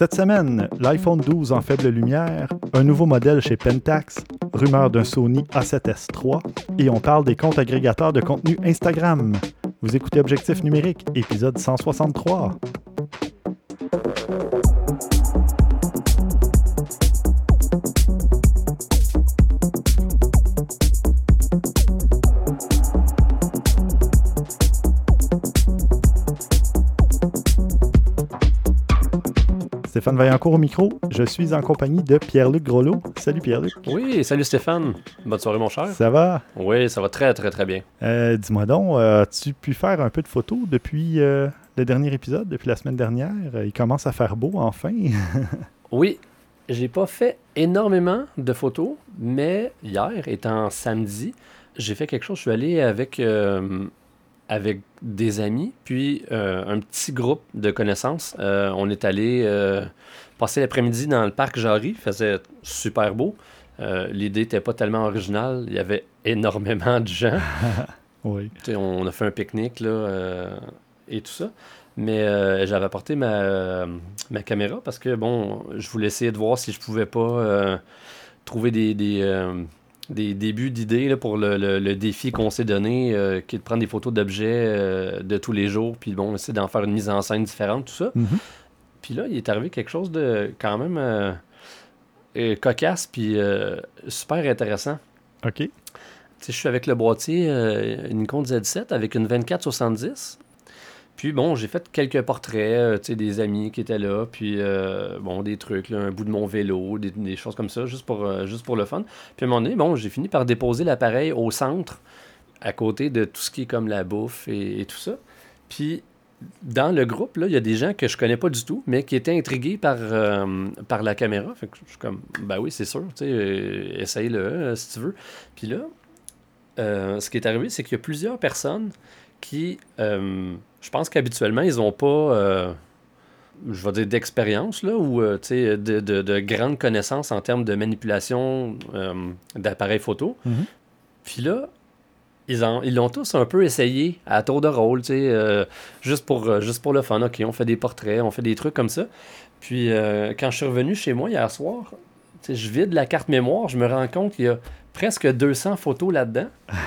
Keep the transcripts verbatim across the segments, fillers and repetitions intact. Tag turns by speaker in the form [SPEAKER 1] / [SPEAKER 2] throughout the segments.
[SPEAKER 1] Cette semaine, l'iPhone douze en faible lumière, un nouveau modèle chez Pentax, rumeur d'un Sony A sept S trois, et on parle des comptes agrégateurs de contenu Instagram. Vous écoutez Objectif numérique, épisode cent soixante-trois. Stéphane Vaillancourt au micro. Je suis en compagnie de Pierre-Luc Groslo. Salut Pierre-Luc.
[SPEAKER 2] Oui, salut Stéphane. Bonne soirée mon cher.
[SPEAKER 1] Ça va?
[SPEAKER 2] Oui, ça va très très très bien.
[SPEAKER 1] Euh, dis-moi donc, euh, as-tu pu faire un peu de photos depuis euh, le dernier épisode, depuis la semaine dernière? Il commence à faire beau enfin.
[SPEAKER 2] Oui, j'ai pas fait énormément de photos, mais hier, étant samedi, j'ai fait quelque chose. Je suis allé avec... Euh, avec des amis, puis euh, un petit groupe de connaissances. Euh, on est allé euh, passer l'après-midi dans le parc Jarry. Il faisait super beau. Euh, l'idée n'était pas tellement originale. Il y avait énormément de gens.
[SPEAKER 1] Oui.
[SPEAKER 2] T'sais, on a fait un pique-nique là, euh, et tout ça. Mais euh, j'avais apporté ma, euh, ma caméra parce que, bon, je voulais essayer de voir si je pouvais pas euh, trouver des... des euh, des débuts d'idées là, pour le, le, le défi qu'on s'est donné, euh, qui est de prendre des photos d'objets euh, de tous les jours, puis bon, essayer d'en faire une mise en scène différente, tout ça.
[SPEAKER 1] Mm-hmm.
[SPEAKER 2] Puis là, il est arrivé quelque chose de quand même euh, euh, cocasse, puis euh, super intéressant.
[SPEAKER 1] OK.
[SPEAKER 2] Tu sais, je suis avec le boîtier euh, une Nikon Z sept avec une vingt-quatre soixante-dix. Puis bon, j'ai fait quelques portraits, euh, tu sais, des amis qui étaient là, puis euh, bon, des trucs, là, un bout de mon vélo, des, des choses comme ça, juste pour, euh, juste pour le fun. Puis à un moment donné, bon, j'ai fini par déposer l'appareil au centre, à côté de tout ce qui est comme la bouffe et, et tout ça. Puis dans le groupe, là, il y a des gens que je connais pas du tout, mais qui étaient intrigués par, euh, par la caméra. Fait que je suis comme, ben oui, c'est sûr, tu sais, euh, essaye-le euh, si tu veux. Puis là, euh, ce qui est arrivé, c'est qu'il y a plusieurs personnes qui... Euh, je pense qu'habituellement, ils n'ont pas, euh, je vais dire, d'expérience, là, ou euh, de, de, de grandes connaissances en termes de manipulation euh, d'appareils photo.
[SPEAKER 1] Mm-hmm.
[SPEAKER 2] Puis là, ils, en, ils l'ont tous un peu essayé à tour de rôle, euh, juste, pour, euh, juste pour le fun. OK, on fait des portraits, on fait des trucs comme ça. Puis euh, quand je suis revenu chez moi hier soir, je vide la carte mémoire, je me rends compte qu'il y a presque deux cents photos là-dedans.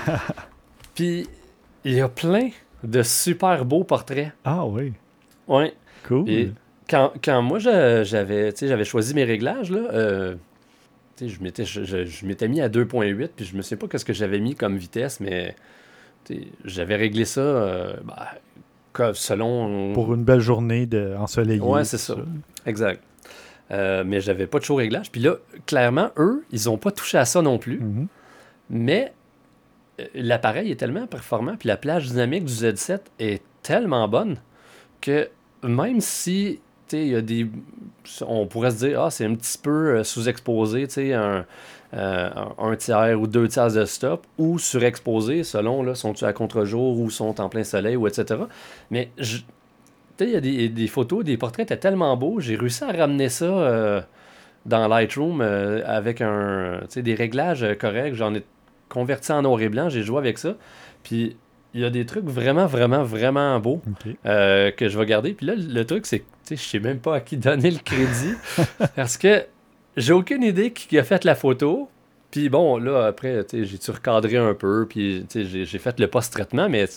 [SPEAKER 2] Puis il y a plein de super beaux portraits.
[SPEAKER 1] Ah oui.
[SPEAKER 2] Oui.
[SPEAKER 1] Cool.
[SPEAKER 2] Et quand, quand moi, je, j'avais, j'avais choisi mes réglages, là, euh, je, m'étais, je, je, je m'étais mis à deux virgule huit, puis je ne sais pas ce que j'avais mis comme vitesse, mais j'avais réglé ça euh, bah, selon...
[SPEAKER 1] Pour une belle journée de ensoleillée.
[SPEAKER 2] Oui, c'est ça. ça. Exact. Euh, mais j'avais pas de chaud réglage. Puis là, clairement, eux, ils n'ont pas touché à ça non plus.
[SPEAKER 1] Mm-hmm.
[SPEAKER 2] Mais... l'appareil est tellement performant, puis la plage dynamique du Z sept est tellement bonne que même si, tu sais, il y a des... on pourrait se dire, ah, c'est un petit peu sous-exposé, tu sais, un, euh, un tiers ou deux tiers de stop, ou surexposé, selon, là, sont-ils à contre-jour ou sont en plein soleil, ou et cetera. Mais, tu sais, il y a des, des photos, des portraits étaient tellement beaux, j'ai réussi à ramener ça euh, dans Lightroom euh, avec un, tu sais, des réglages corrects, j'en ai converti en noir et blanc, j'ai joué avec ça. Puis il y a des trucs vraiment, vraiment, vraiment beaux
[SPEAKER 1] okay.
[SPEAKER 2] euh, que je vais garder. Puis là, le truc, c'est que je sais même pas à qui donner le crédit parce que j'ai aucune idée qui a fait la photo. Puis bon, là, après, j'ai-tu recadré un peu, puis j'ai, j'ai fait le post-traitement, mais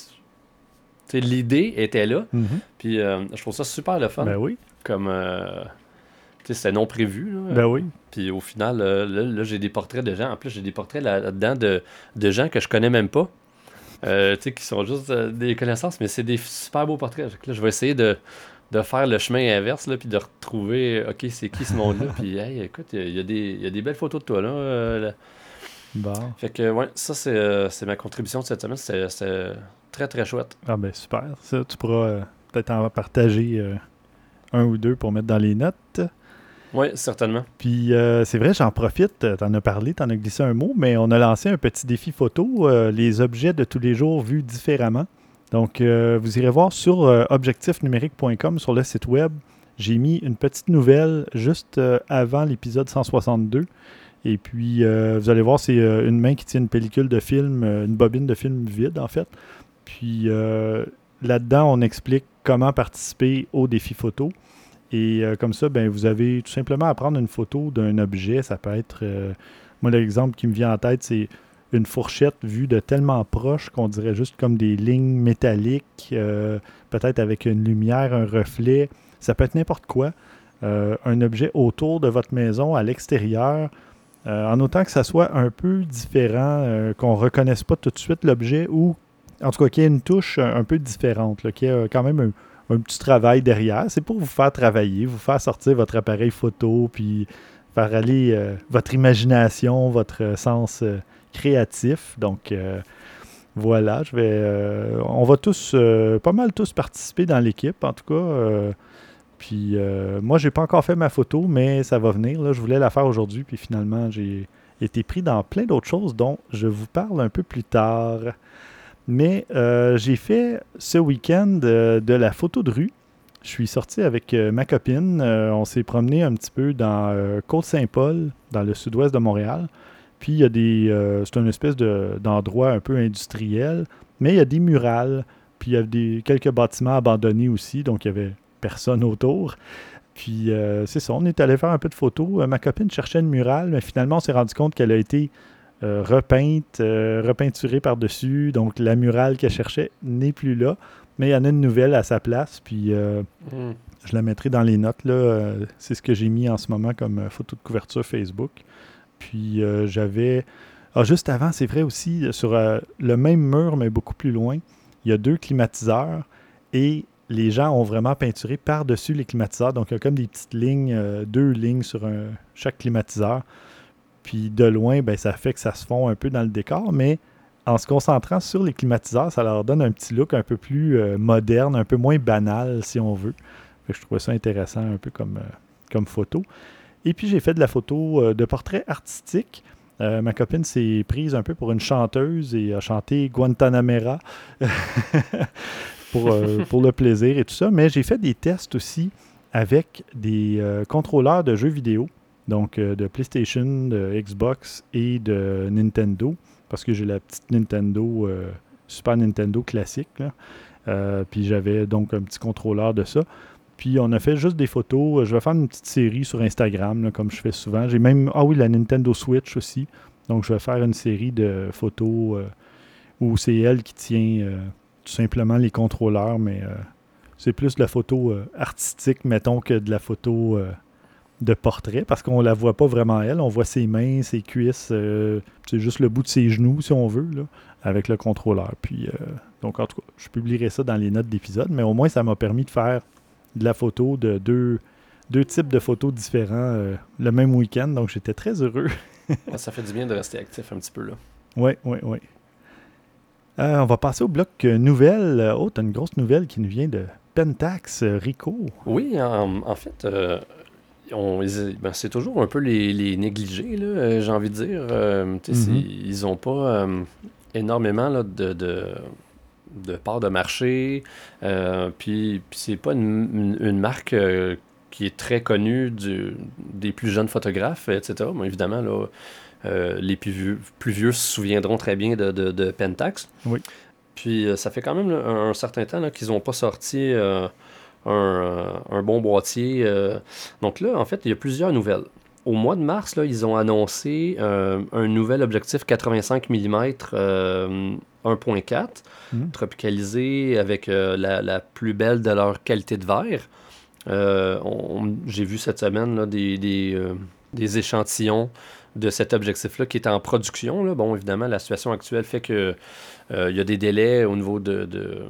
[SPEAKER 2] l'idée était là.
[SPEAKER 1] Mm-hmm.
[SPEAKER 2] Puis euh, je trouve ça super le fun.
[SPEAKER 1] Ben oui.
[SPEAKER 2] Comme... Euh, c'était non prévu. Là.
[SPEAKER 1] Ben oui.
[SPEAKER 2] Puis au final, euh, là, là, j'ai des portraits de gens. En plus, j'ai des portraits là, là-dedans de, de gens que je connais même pas. Euh, tu sais, qui sont juste euh, des connaissances, mais c'est des super beaux portraits. Là, je vais essayer de, de faire le chemin inverse, là, puis de retrouver, OK, c'est qui ce monde-là? Puis, hey, écoute, il y, y, y a des belles photos de toi, là. Euh, là.
[SPEAKER 1] Bon.
[SPEAKER 2] Fait que, ouais, ça, c'est, euh, c'est ma contribution de cette semaine. C'était, c'était très, très chouette.
[SPEAKER 1] Ah ben, super. Ça, tu pourras euh, peut-être en partager euh, un ou deux pour mettre dans les notes.
[SPEAKER 2] Oui, certainement.
[SPEAKER 1] Puis euh, c'est vrai, j'en profite, t'en as parlé, t'en as glissé un mot, mais on a lancé un petit défi photo, euh, les objets de tous les jours vus différemment. Donc, euh, vous irez voir sur euh, objectif numérique point com, sur le site web. J'ai mis une petite nouvelle juste euh, avant l'épisode cent soixante-deux. Et puis, euh, vous allez voir, c'est euh, une main qui tient une pellicule de film, euh, une bobine de film vide, en fait. Puis, euh, là-dedans, on explique comment participer au défi photo. Et euh, comme ça, ben, vous avez tout simplement à prendre une photo d'un objet. Ça peut être, euh, moi l'exemple qui me vient en tête, c'est une fourchette vue de tellement proche qu'on dirait juste comme des lignes métalliques, euh, peut-être avec une lumière, un reflet. Ça peut être n'importe quoi. Euh, un objet autour de votre maison, à l'extérieur, euh, en autant que ça soit un peu différent, euh, qu'on ne reconnaisse pas tout de suite l'objet ou, en tout cas, qu'il y ait une touche un, un peu différente, là, qu'il y ait quand même un, un petit travail derrière. C'est pour vous faire travailler, vous faire sortir votre appareil photo, puis faire aller euh, votre imagination, votre sens euh, créatif. Donc, euh, voilà, je vais, euh, on va tous, euh, pas mal tous participer dans l'équipe, en tout cas. Euh, puis euh, moi, j'ai pas encore fait ma photo, mais ça va venir. Là. Je voulais la faire aujourd'hui, puis finalement, j'ai été pris dans plein d'autres choses dont je vous parle un peu plus tard. Mais euh, j'ai fait ce week-end euh, de la photo de rue. Je suis sorti avec euh, ma copine. Euh, on s'est promené un petit peu dans euh, Côte-Saint-Paul, dans le sud-ouest de Montréal. Puis il y a des. Euh, c'est une espèce de, d'endroit un peu industriel, mais il y a des murales. Puis il y a des, quelques bâtiments abandonnés aussi, donc il y avait personne autour. Puis euh, c'est ça, on est allé faire un peu de photos. Euh, ma copine cherchait une murale, mais finalement on s'est rendu compte qu'elle a été euh, repeinte, euh, repeinturée par-dessus. Donc la murale qu'elle cherchait n'est plus là, mais il y en a une nouvelle à sa place. Puis euh, mm. je la mettrai dans les notes. Là. Euh, c'est ce que j'ai mis en ce moment comme euh, photo de couverture Facebook. Puis euh, j'avais... Ah, juste avant, c'est vrai aussi, sur euh, le même mur, mais beaucoup plus loin, il y a deux climatiseurs et les gens ont vraiment peinturé par-dessus les climatiseurs. Donc, il y a comme des petites lignes, euh, deux lignes sur un, chaque climatiseur. Puis de loin, ben, ça fait que ça se fond un peu dans le décor, mais en se concentrant sur les climatiseurs, ça leur donne un petit look un peu plus euh, moderne, un peu moins banal, si on veut. Fait que je trouvais ça intéressant un peu comme, euh, comme photo. Et puis, j'ai fait de la photo euh, de portrait artistique. Euh, ma copine s'est prise un peu pour une chanteuse et a chanté Guantanamera pour, euh, pour le plaisir et tout ça. Mais j'ai fait des tests aussi avec des euh, contrôleurs de jeux vidéo, donc euh, de PlayStation, de Xbox et de Nintendo, parce que j'ai la petite Nintendo, euh, Super Nintendo classique. Là. Euh, puis j'avais donc un petit contrôleur de ça. Puis on a fait juste des photos. Je vais faire une petite série sur Instagram, là, comme je fais souvent. J'ai même, ah oui, la Nintendo Switch aussi. Donc je vais faire une série de photos euh, où c'est elle qui tient euh, tout simplement les contrôleurs, mais euh, c'est plus de la photo euh, artistique, mettons, que de la photo euh, de portrait, parce qu'on la voit pas vraiment elle. On voit ses mains, ses cuisses, euh, c'est juste le bout de ses genoux, si on veut, là, avec le contrôleur. Puis, euh, donc en tout cas, je publierai ça dans les notes d'épisode, mais au moins ça m'a permis de faire de la photo de deux, deux types de photos différents euh, le même week-end, donc j'étais très heureux.
[SPEAKER 2] Ça fait du bien de rester actif un petit peu là.
[SPEAKER 1] Oui, oui, oui. Euh, on va passer au bloc euh, nouvelles. Oh, t'as une grosse nouvelle qui nous vient de Pentax, euh, Rico.
[SPEAKER 2] Oui, en, en fait, euh, on, ben, c'est toujours un peu les, les négligés, là, euh, j'ai envie de dire. Euh, mm-hmm. Ils n'ont pas euh, énormément là, de... de de part de marché, euh, puis, puis c'est pas une, une, une marque euh, qui est très connue du, des plus jeunes photographes, et cetera. Bon, évidemment, là, euh, les plus vieux, plus vieux se souviendront très bien de, de, de Pentax.
[SPEAKER 1] Oui.
[SPEAKER 2] Puis euh, ça fait quand même là, un, un certain temps là, qu'ils n'ont pas sorti euh, un, euh, un bon boîtier. Euh. Donc là, en fait, il y a plusieurs nouvelles. Au mois de mars, là, ils ont annoncé euh, un nouvel objectif quatre-vingt-cinq millimètres euh, un point quatre, mmh. tropicalisé avec euh, la, la plus belle de leur qualité de verre. Euh, on, j'ai vu cette semaine là, des, des, euh, des échantillons de cet objectif-là qui est en production. Là. Bon, évidemment, la situation actuelle fait que euh, y a des délais au niveau de, de,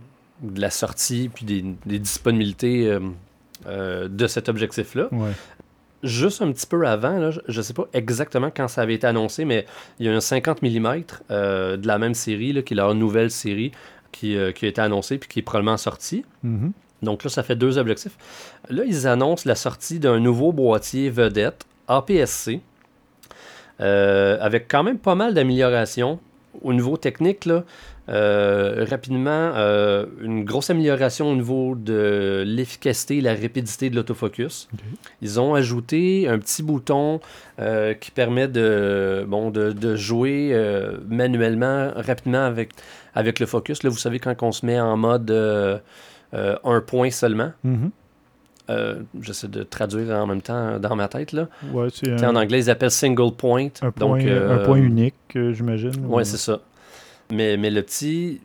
[SPEAKER 2] de la sortie puis des, des disponibilités euh, euh, de cet objectif-là.
[SPEAKER 1] Ouais.
[SPEAKER 2] Juste un petit peu avant, là, je ne sais pas exactement quand ça avait été annoncé, mais il y a un cinquante millimètres euh, de la même série, là, qui est leur nouvelle série, qui, euh, qui a été annoncée puis qui est probablement sortie.
[SPEAKER 1] Mm-hmm.
[SPEAKER 2] Donc là, ça fait deux objectifs. Là, ils annoncent la sortie d'un nouveau boîtier vedette A P S C, euh, avec quand même pas mal d'améliorations. Au niveau technique, là, euh, rapidement, euh, une grosse amélioration au niveau de l'efficacité et la rapidité de l'autofocus. Okay. Ils ont ajouté un petit bouton euh, qui permet de, bon, de, de jouer euh, manuellement, rapidement avec, avec le focus. Là, vous savez, quand on se met en mode euh, euh, un point seulement,
[SPEAKER 1] mm-hmm.
[SPEAKER 2] Euh, j'essaie de traduire en même temps dans ma tête, là.
[SPEAKER 1] Ouais, c'est
[SPEAKER 2] T'sais,
[SPEAKER 1] un,
[SPEAKER 2] en anglais, ils appellent single point.
[SPEAKER 1] un
[SPEAKER 2] donc,
[SPEAKER 1] point,
[SPEAKER 2] euh,
[SPEAKER 1] un point unique, euh, j'imagine.
[SPEAKER 2] Ouais,
[SPEAKER 1] ou-
[SPEAKER 2] c'est ça. Mais, mais le petit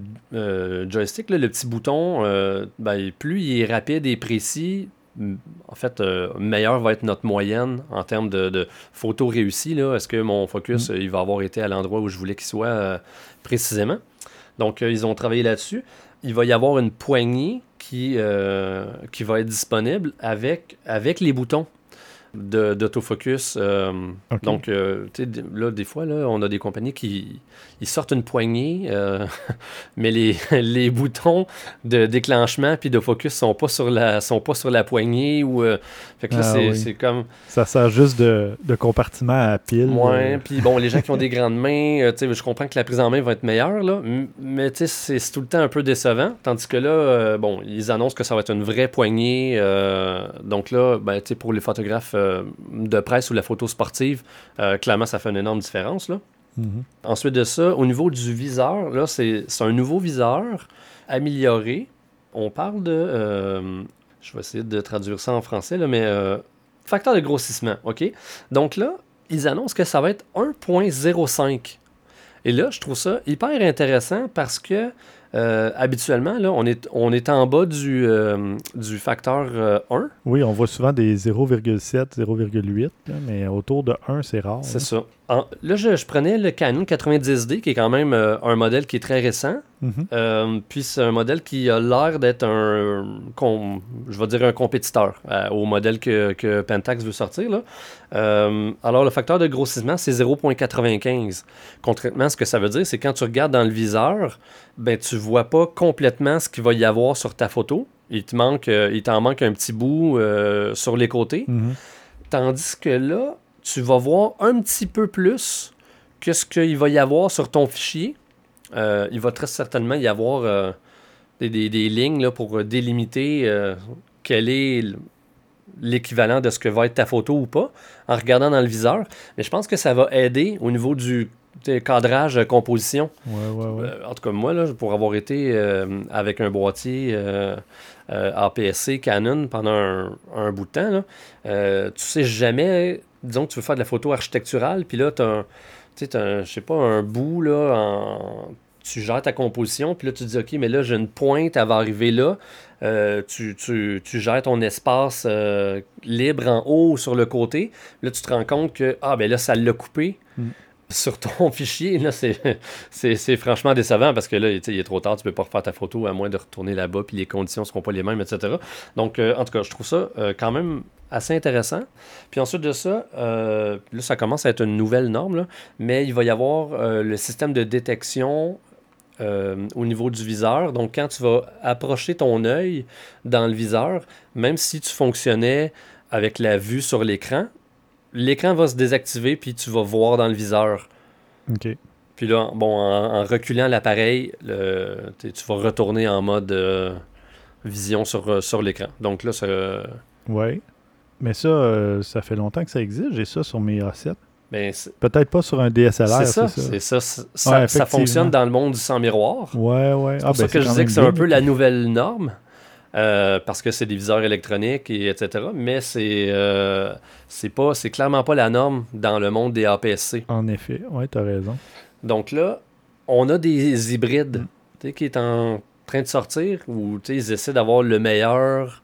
[SPEAKER 2] euh, joystick, là, le petit bouton, euh, ben, plus il est rapide et précis, m- en fait, euh, meilleure va être notre moyenne en termes de, de photos réussies, là. Est-ce que mon focus,
[SPEAKER 1] Mm.
[SPEAKER 2] euh, il va avoir été à l'endroit où je voulais qu'il soit euh, précisément? Donc, euh, ils ont travaillé là-dessus. Il va y avoir une poignée qui, euh, qui va être disponible avec, avec les boutons de- d'autofocus. Euh,
[SPEAKER 1] OK.
[SPEAKER 2] Donc, euh, tu sais, d- là, des fois, là, on a des compagnies qui ils sortent une poignée, euh, mais les, les boutons de déclenchement puis de focus sont pas sur la, sont pas sur la poignée. Ou, euh, fait que là,
[SPEAKER 1] Ah
[SPEAKER 2] c'est
[SPEAKER 1] oui.
[SPEAKER 2] c'est comme...
[SPEAKER 1] Ça sert juste de, de compartiment à pile.
[SPEAKER 2] Ouais,
[SPEAKER 1] euh,
[SPEAKER 2] puis bon, les gens qui ont des grandes mains, euh, tu sais, je comprends que la prise en main va être meilleure, là, m- mais tu sais, c'est c'est tout le temps un peu décevant. Tandis que là, euh, bon, ils annoncent que ça va être une vraie poignée. Euh, donc là, ben, tu sais, pour les photographes euh, de presse ou la photo sportive, euh, clairement, ça fait une énorme différence, là.
[SPEAKER 1] mhm.
[SPEAKER 2] Ensuite de ça, au niveau du viseur, là, c'est c'est un nouveau viseur amélioré. On parle de... euh, je vais essayer de traduire ça en français, là, mais... euh, facteur de grossissement, OK? Donc là, ils annoncent que ça va être un virgule zéro cinq. Et là, je trouve ça hyper intéressant parce que euh, habituellement, là, on est, on est en bas du, euh, du facteur euh, un.
[SPEAKER 1] Oui, on voit souvent des zéro virgule sept, zéro virgule huit, là, mais autour de un, c'est rare.
[SPEAKER 2] C'est
[SPEAKER 1] là.
[SPEAKER 2] ça. En- là, je, je prenais le Canon quatre-vingt-dix D, qui est quand même euh, un modèle qui est très récent.
[SPEAKER 1] Mhm.
[SPEAKER 2] Euh, puis c'est un modèle qui a l'air d'être un, com- je vais dire un compétiteur euh, au modèle que, que Pentax veut sortir, là. Euh, alors le facteur de grossissement, c'est zéro virgule quatre-vingt-quinze. Concrètement, ce que ça veut dire, c'est quand tu regardes dans le viseur, ben tu vois pas complètement ce qu'il va y avoir sur ta photo. Il te manque, euh, il t'en manque un petit bout euh, sur les côtés.
[SPEAKER 1] Mhm.
[SPEAKER 2] Tandis que là, tu vas voir un petit peu plus que ce qu'il va y avoir sur ton fichier. Euh, il va très certainement y avoir euh, des, des- des lignes là, pour délimiter euh, quel est l- l'équivalent de ce que va être ta photo ou pas, en regardant dans le viseur. Mais je pense que ça va aider au niveau du tu sais, cadrage, euh, composition.
[SPEAKER 1] Ouais, ouais, ouais.
[SPEAKER 2] Euh, en tout cas, moi, là, pour avoir été euh, avec un boîtier euh, euh, A P S C Canon pendant un, un bout de temps, là, euh, tu sais jamais, disons que tu veux faire de la photo architecturale, puis là, tu as, tu sais, t'as un, je sais pas, un bout, là, en- tu gères ta composition, puis là, tu te dis, OK, mais là, j'ai une pointe, elle va arriver là. Euh, tu, tu, tu gères ton espace euh, libre en haut ou sur le côté. Là, tu te rends compte que, ah, ben là, ça l'a coupé.
[SPEAKER 1] Mm.
[SPEAKER 2] Sur ton fichier, là, c'est, c'est, c'est franchement décevant parce que là, tu sais, il est trop tard, tu peux pas refaire ta photo à moins de retourner là-bas, puis les conditions seront pas les mêmes, et cetera. Donc, euh, en tout cas, je trouve ça euh, quand même assez intéressant. Puis ensuite de ça, euh, là, ça commence à être une nouvelle norme, là, mais il va y avoir euh, le système de détection euh, au niveau du viseur. Donc, quand tu vas approcher ton œil dans le viseur, même si tu fonctionnais avec la vue sur l'écran, l'écran va se désactiver, puis tu vas voir dans le viseur.
[SPEAKER 1] OK.
[SPEAKER 2] Puis là, bon, en, en reculant l'appareil, le- tu tu vas retourner en mode euh, vision sur, euh, sur l'écran. Donc là, ça,
[SPEAKER 1] Ouais. Mais ça, euh, ça fait longtemps que ça existe. J'ai ça sur mes A sept.
[SPEAKER 2] ben, c'est
[SPEAKER 1] Peut-être pas sur un D S L R,
[SPEAKER 2] c'est ça.
[SPEAKER 1] c'est ça.
[SPEAKER 2] C'est ça. c'est- Ça,
[SPEAKER 1] Ouais,
[SPEAKER 2] ça
[SPEAKER 1] effectivement.
[SPEAKER 2] fonctionne dans le monde du sans miroir.
[SPEAKER 1] Ouais, ouais.
[SPEAKER 2] C'est
[SPEAKER 1] Ah,
[SPEAKER 2] pour ça
[SPEAKER 1] ben,
[SPEAKER 2] que je
[SPEAKER 1] quand
[SPEAKER 2] disais
[SPEAKER 1] même
[SPEAKER 2] que c'est un
[SPEAKER 1] bien,
[SPEAKER 2] peu
[SPEAKER 1] là.
[SPEAKER 2] la nouvelle norme. euh, parce que c'est des viseurs électroniques et etc. Mais c'est euh, c'est pas c'est clairement pas la norme dans le monde des A P S C.
[SPEAKER 1] En effet. Ouais, t'as raison.
[SPEAKER 2] Donc là, on a des hybrides
[SPEAKER 1] Mm.
[SPEAKER 2] tu sais, qui est en train de sortir où tu sais, ils essaient d'avoir le meilleur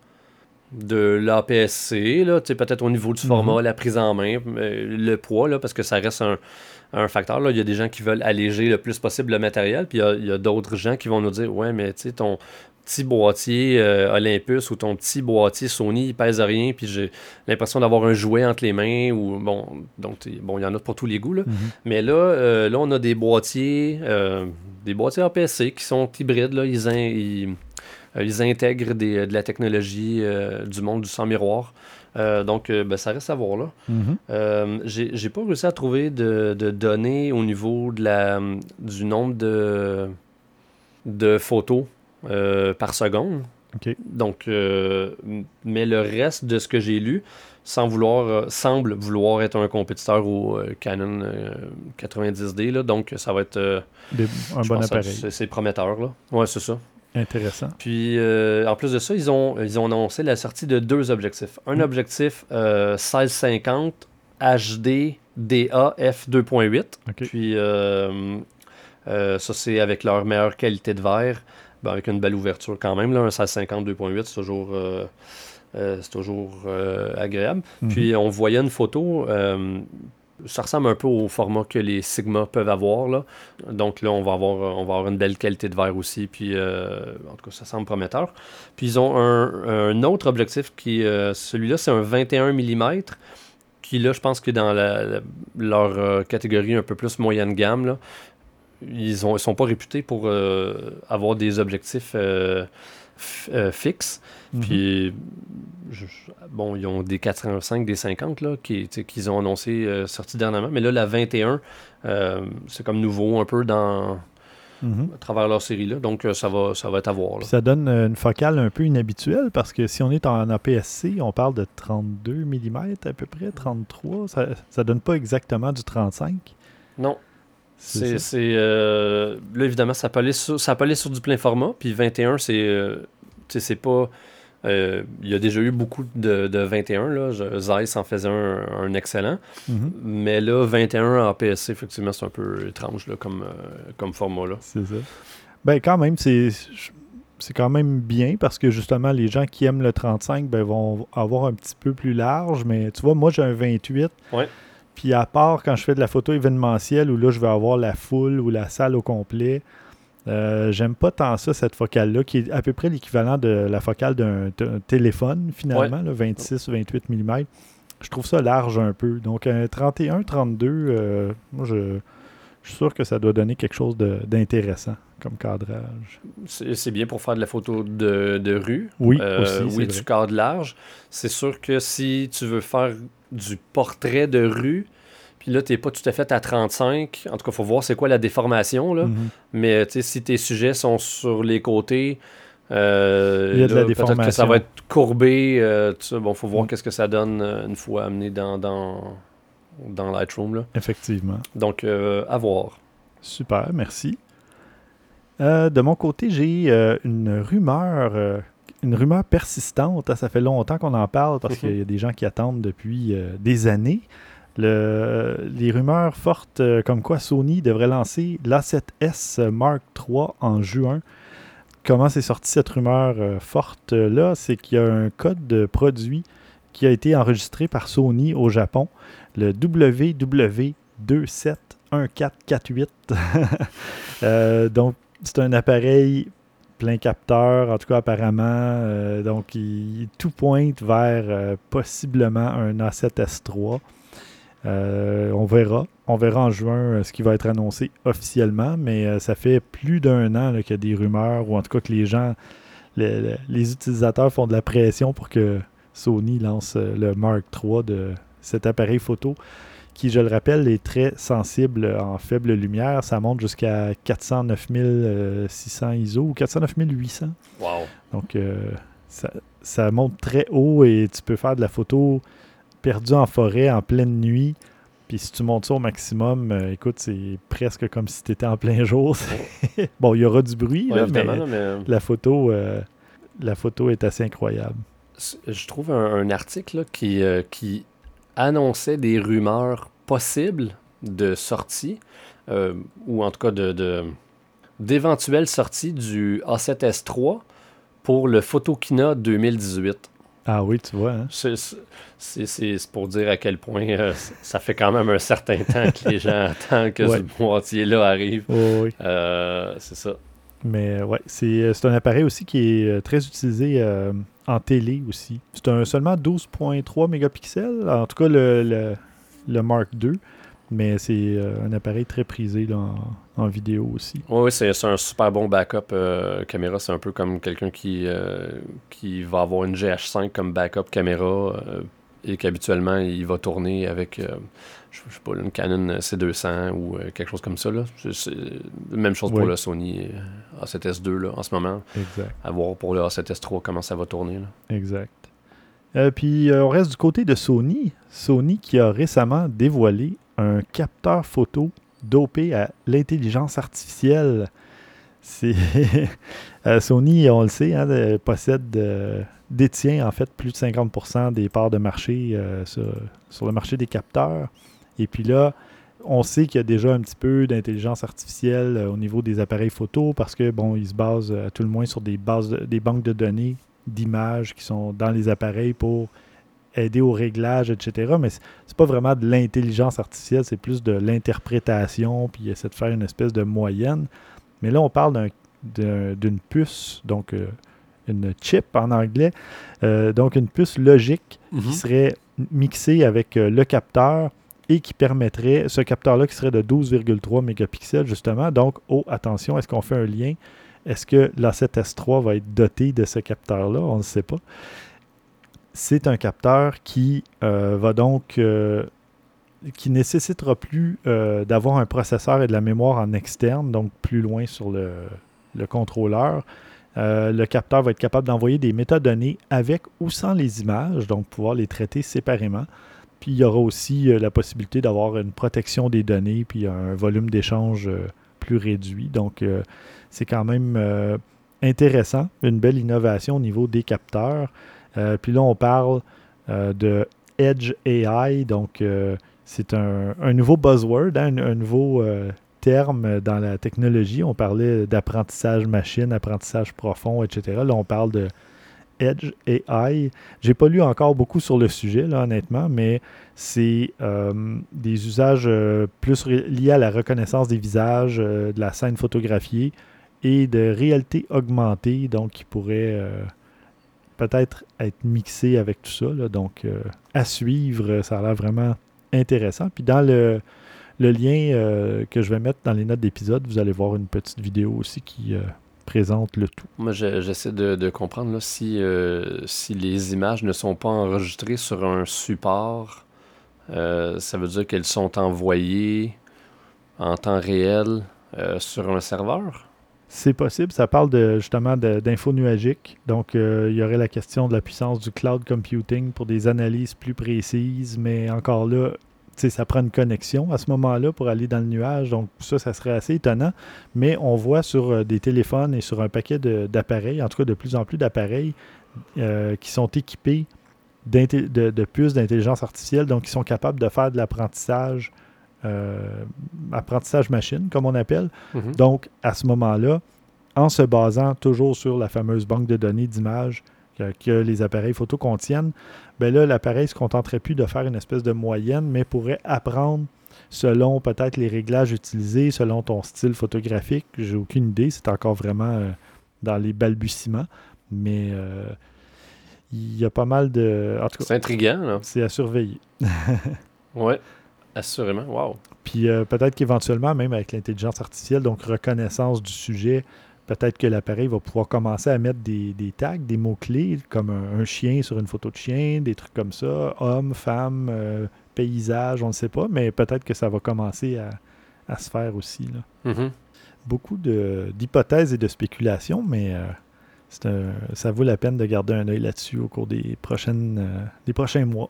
[SPEAKER 2] de l'A P S C, là, tu sais, peut-être au niveau du format,
[SPEAKER 1] Mhm.
[SPEAKER 2] la prise en main, euh, le poids, là, parce que ça reste un, un facteur. Là. Il y a des gens qui veulent alléger le plus possible le matériel, puis il y a, il y a d'autres gens qui vont nous dire ouais, mais tu sais, ton petit boîtier euh, Olympus ou ton petit boîtier Sony, il pèse rien, puis j'ai l'impression d'avoir un jouet entre les mains, ou bon, donc t'sais, bon, il y en a pour tous les goûts, là.
[SPEAKER 1] Mhm.
[SPEAKER 2] Mais là, euh, là, on a des boîtiers, euh, des boîtiers A P S C qui sont hybrides, là, ils, in- ils, euh, ils intègrent des- de la technologie euh, du monde du sans miroir. Euh, donc, euh, ben, ça reste à voir, là.
[SPEAKER 1] Mhm.
[SPEAKER 2] Euh, j'ai j'ai pas réussi à trouver de, de données au niveau de la, du nombre de, de photos euh, par seconde.
[SPEAKER 1] OK.
[SPEAKER 2] Donc, euh, m- mais le reste de ce que j'ai lu sans vouloir, euh, semble vouloir être un compétiteur au euh, Canon euh, quatre-vingt-dix D. Là, donc, ça va être. euh,
[SPEAKER 1] Des- un
[SPEAKER 2] je
[SPEAKER 1] bon
[SPEAKER 2] pense que
[SPEAKER 1] appareil.
[SPEAKER 2] c'est c'est prometteur. Là. Ouais, c'est ça.
[SPEAKER 1] Intéressant.
[SPEAKER 2] Puis, euh, en plus de ça, ils ont, ils ont annoncé la sortie de deux objectifs. Un
[SPEAKER 1] Mm.
[SPEAKER 2] objectif euh, seize cinquante H D D A F deux point huit.
[SPEAKER 1] OK.
[SPEAKER 2] Puis, euh, euh, ça, c'est avec leur meilleure qualité de verre, ben, avec une belle ouverture quand même. Là, un seize cinquante deux point huit, c'est toujours, euh, euh, c'est toujours euh, agréable.
[SPEAKER 1] Mhm.
[SPEAKER 2] Puis, on voyait une photo. euh, Ça ressemble un peu au format que les Sigma peuvent avoir, là. Donc là, on va avoir, on va avoir une belle qualité de verre aussi. Puis, euh, en tout cas, ça semble prometteur. Puis, ils ont un, un autre objectif qui, euh, celui-là, c'est un vingt et un millimètres. Qui, là, je pense que dans la, la- leur euh, catégorie un peu plus moyenne gamme, là, ils ont, ils sont pas réputés pour euh, avoir des objectifs euh, f- euh, fixes.
[SPEAKER 1] Mhm.
[SPEAKER 2] Puis, je- je- bon, ils ont des quatre-vingt-cinq, des cinquante là, qui, tu sais, qu'ils ont annoncé euh, sortis dernièrement. Mais là, la vingt et un, euh, c'est comme nouveau un peu dans,
[SPEAKER 1] Mhm.
[SPEAKER 2] à travers leur série. Là. Donc, euh, ça va, ça va être à voir. Là.
[SPEAKER 1] Puis ça donne euh, une focale un peu inhabituelle parce que si on est en A P S C, on parle de trente-deux millimètres à peu près, trente-trois. Ça, ça donne pas exactement du trente-cinq.
[SPEAKER 2] Non,
[SPEAKER 1] C'est
[SPEAKER 2] c'est...
[SPEAKER 1] ça.
[SPEAKER 2] c'est, euh, là, évidemment, ça peut, aller sur, ça peut aller sur du plein format. Puis vingt et un, c'est... euh, tu sais, c'est pas... euh, il y a déjà eu beaucoup de, de vingt et un. Là. Je- Zeiss en faisait un, un excellent.
[SPEAKER 1] Mhm.
[SPEAKER 2] Mais là, vingt et un en A P S C, effectivement, c'est un peu étrange là, comme, euh, comme format. Là.
[SPEAKER 1] C'est ça. Ben quand même, c'est c'est quand même bien parce que justement, les gens qui aiment le trente-cinq ben, vont avoir un petit peu plus large. Mais tu vois, moi, j'ai un vingt-huit.
[SPEAKER 2] Ouais.
[SPEAKER 1] Puis à part quand je fais de la photo événementielle où là, je vais avoir la foule ou la salle au complet, euh, j'aime pas tant ça, cette focale-là, qui est à peu près l'équivalent de la focale d'un d'un téléphone, finalement, là, vingt-six ou vingt-huit millimètres. Je trouve ça large un peu. Donc, un trente et un trente-deux, euh, moi, je, je suis sûr que ça doit donner quelque chose de- d'intéressant comme cadrage.
[SPEAKER 2] C'est c'est bien pour faire de la photo de, de rue.
[SPEAKER 1] Oui,
[SPEAKER 2] Euh,
[SPEAKER 1] aussi, c'est
[SPEAKER 2] oui,
[SPEAKER 1] vrai.
[SPEAKER 2] du cadre large. C'est sûr que si tu veux faire du portrait de rue, puis là, tu n'es pas tout à fait à trente-cinq, en tout cas, il faut voir c'est quoi la déformation. Là.
[SPEAKER 1] Mhm.
[SPEAKER 2] Mais tu sais, si tes sujets sont sur les côtés, euh,
[SPEAKER 1] Il y a de
[SPEAKER 2] là,
[SPEAKER 1] la
[SPEAKER 2] peut-être que ça
[SPEAKER 1] déformation.
[SPEAKER 2] va être courbé. Euh, tout ça. Bon, faut voir
[SPEAKER 1] Mm.
[SPEAKER 2] qu'est-ce que ça donne euh, une fois amené dans, dans, dans Lightroom. Là.
[SPEAKER 1] Effectivement.
[SPEAKER 2] Donc, euh, à voir.
[SPEAKER 1] Super, merci. Euh, de mon côté, j'ai euh, une rumeur, euh, une rumeur persistante. hein, Ça fait longtemps qu'on en parle parce qu'il y a des gens qui attendent depuis euh, des années. Le- les rumeurs fortes euh, comme quoi Sony devrait lancer l'A sept S Mark trois en juin. Comment c'est sorti cette rumeur euh, forte euh, là? C'est qu'il y a un code de produit qui a été enregistré par Sony au Japon, le W W deux sept un quatre quatre huit. Euh, donc, c'est un appareil plein capteur, en tout cas apparemment. euh, donc, il, tout pointe vers euh, possiblement un A sept S trois. Euh, on verra. On verra en juin euh, ce qui va être annoncé officiellement, mais euh, ça fait plus d'un an là, qu'il y a des rumeurs, ou en tout cas que les gens, le- le- les utilisateurs font de la pression pour que Sony lance euh, le Mark trois de cet appareil photo qui, je le rappelle, est très sensible en faible lumière. Ça monte jusqu'à quatre cent neuf mille six cents I S O ou quatre cent neuf mille huit cents.
[SPEAKER 2] Wow.
[SPEAKER 1] Donc, euh, ça, ça monte très haut et tu peux faire de la photo perdue en forêt en pleine nuit. Puis si tu montes ça au maximum, euh, écoute, c'est presque comme si tu étais en plein jour. Bon, il y aura du bruit,
[SPEAKER 2] Ouais,
[SPEAKER 1] là, mais
[SPEAKER 2] évidemment, là, mais...
[SPEAKER 1] la photo, euh, la photo est assez incroyable.
[SPEAKER 2] Je trouve un, un article là, qui, euh, qui annonçait des rumeurs possibles de sortie, euh, ou en tout cas de, de- d'éventuelles sorties du A sept S trois pour le Photokina deux mille dix-huit.
[SPEAKER 1] Ah oui, tu vois. Hein?
[SPEAKER 2] C'est, c'est, c'est- c'est pour dire à quel point euh, ça fait quand même un certain temps que les gens attendent que
[SPEAKER 1] Ouais.
[SPEAKER 2] ce boîtier-là arrive.
[SPEAKER 1] Oh, oui.
[SPEAKER 2] Euh, c'est ça.
[SPEAKER 1] Mais euh, ouais, c'est, c'est un appareil aussi qui est euh, très utilisé euh, en télé aussi. C'est un seulement douze virgule trois mégapixels, en tout cas le, le, le Mark deux, mais c'est euh, un appareil très prisé là, en, en vidéo aussi.
[SPEAKER 2] Oui, oui, c'est, c'est un super bon backup euh, caméra. C'est un peu comme quelqu'un qui, euh, qui va avoir une G H cinq comme backup caméra euh, et qu'habituellement, il va tourner avec, euh, je, je sais pas, une Canon C deux cents ou euh, quelque chose comme ça. Là. C'est, c'est la même chose pour
[SPEAKER 1] Oui.
[SPEAKER 2] le Sony A sept S deux là, en ce moment.
[SPEAKER 1] Exact.
[SPEAKER 2] À voir pour le A sept S trois comment ça va tourner. Là.
[SPEAKER 1] Exact. Euh, puis euh, on reste du côté de Sony. Sony qui a récemment dévoilé un capteur photo dopé à l'intelligence artificielle. C'est euh, Sony, on le sait, hein, de- possède, euh, détient en fait plus de cinquante pour cent des parts de marché euh, sur, sur le marché des capteurs. Et puis là, on sait qu'il y a déjà un petit peu d'intelligence artificielle euh, au niveau des appareils photo parce que bon, ils se basent euh, à tout le moins sur des bases, de- des banques de données d'images qui sont dans les appareils pour aider au réglage, et cetera. Mais c'est c'est pas vraiment de l'intelligence artificielle, c'est plus de l'interprétation, puis essayer de faire une espèce de moyenne. Mais là, on parle d'un- d'un- d'une puce, donc euh, une chip en anglais, euh, donc une puce logique qui
[SPEAKER 2] Mhm.
[SPEAKER 1] serait mixée avec euh, le capteur et qui permettrait, ce capteur-là qui serait de douze virgule trois mégapixels justement. Donc, oh, attention, est-ce qu'on fait un lien? Est-ce que l'A sept S trois va être doté de ce capteur-là? On ne sait pas. C'est un capteur qui euh, va donc euh, qui nécessitera plus euh, d'avoir un processeur et de la mémoire en externe, donc plus loin sur le, le contrôleur. Euh, le capteur va être capable d'envoyer des métadonnées avec ou sans les images, donc pouvoir les traiter séparément. Puis il y aura aussi euh, la possibilité d'avoir une protection des données, puis un volume d'échange euh, plus réduit. Donc euh, c'est quand même euh, intéressant, une belle innovation au niveau des capteurs. Euh, puis là, on parle euh, de Edge A I, donc euh, c'est un, un nouveau buzzword, hein, un, un nouveau euh, terme dans la technologie. On parlait d'apprentissage machine, apprentissage profond, et cetera. Là, on parle de Edge A I. J'ai pas lu encore beaucoup sur le sujet, là, honnêtement, mais c'est euh, des usages euh, plus ré- liés à la reconnaissance des visages, euh, de la scène photographiée et de réalité augmentée, donc qui pourrait euh, peut-être être mixé avec tout ça. Là. Donc, euh, à suivre, ça a l'air vraiment intéressant. Puis dans le, le lien euh, que je vais mettre dans les notes d'épisode, vous allez voir une petite vidéo aussi qui euh, présente le tout.
[SPEAKER 2] Moi, je- j'essaie de, de comprendre là, si, euh, si les images ne sont pas enregistrées sur un support, euh, ça veut dire qu'elles sont envoyées en temps réel euh, sur un serveur?
[SPEAKER 1] C'est possible, ça parle de, justement de- d'infos nuagiques. Donc, euh, il y aurait la question de la puissance du cloud computing pour des analyses plus précises, mais encore là, tu sais, ça prend une connexion à ce moment-là pour aller dans le nuage. Donc, ça, ça serait assez étonnant. Mais on voit sur euh, des téléphones et sur un paquet de- d'appareils, en tout cas de plus en plus d'appareils, euh, qui sont équipés d'inté- de, de puces d'intelligence artificielle, donc qui sont capables de faire de l'apprentissage, euh, apprentissage machine, comme on appelle.
[SPEAKER 2] Mhm.
[SPEAKER 1] Donc, à ce moment-là, en se basant toujours sur la fameuse banque de données d'images que, que les appareils photo contiennent, ben là, l'appareil ne se contenterait plus de faire une espèce de moyenne, mais pourrait apprendre selon peut-être les réglages utilisés, selon ton style photographique. J'ai aucune idée, c'est encore vraiment euh, dans les balbutiements, mais euh, il y a pas mal de... En tout cas,
[SPEAKER 2] C'est intriguant, là.
[SPEAKER 1] c'est à surveiller.
[SPEAKER 2] Ouais, assurément. Wow.
[SPEAKER 1] Puis euh, peut-être qu'éventuellement, même avec l'intelligence artificielle, donc reconnaissance du sujet, peut-être que l'appareil va pouvoir commencer à mettre des, des tags, des mots-clés, comme un, un chien sur une photo de chien, des trucs comme ça, homme, femme, euh, paysage, on ne sait pas, mais peut-être que ça va commencer à, à se faire aussi. Là.
[SPEAKER 2] Mhm.
[SPEAKER 1] Beaucoup de- d'hypothèses et de spéculations, mais euh, c'est un- ça vaut la peine de garder un œil là-dessus au cours des, prochaines, euh, des prochains mois.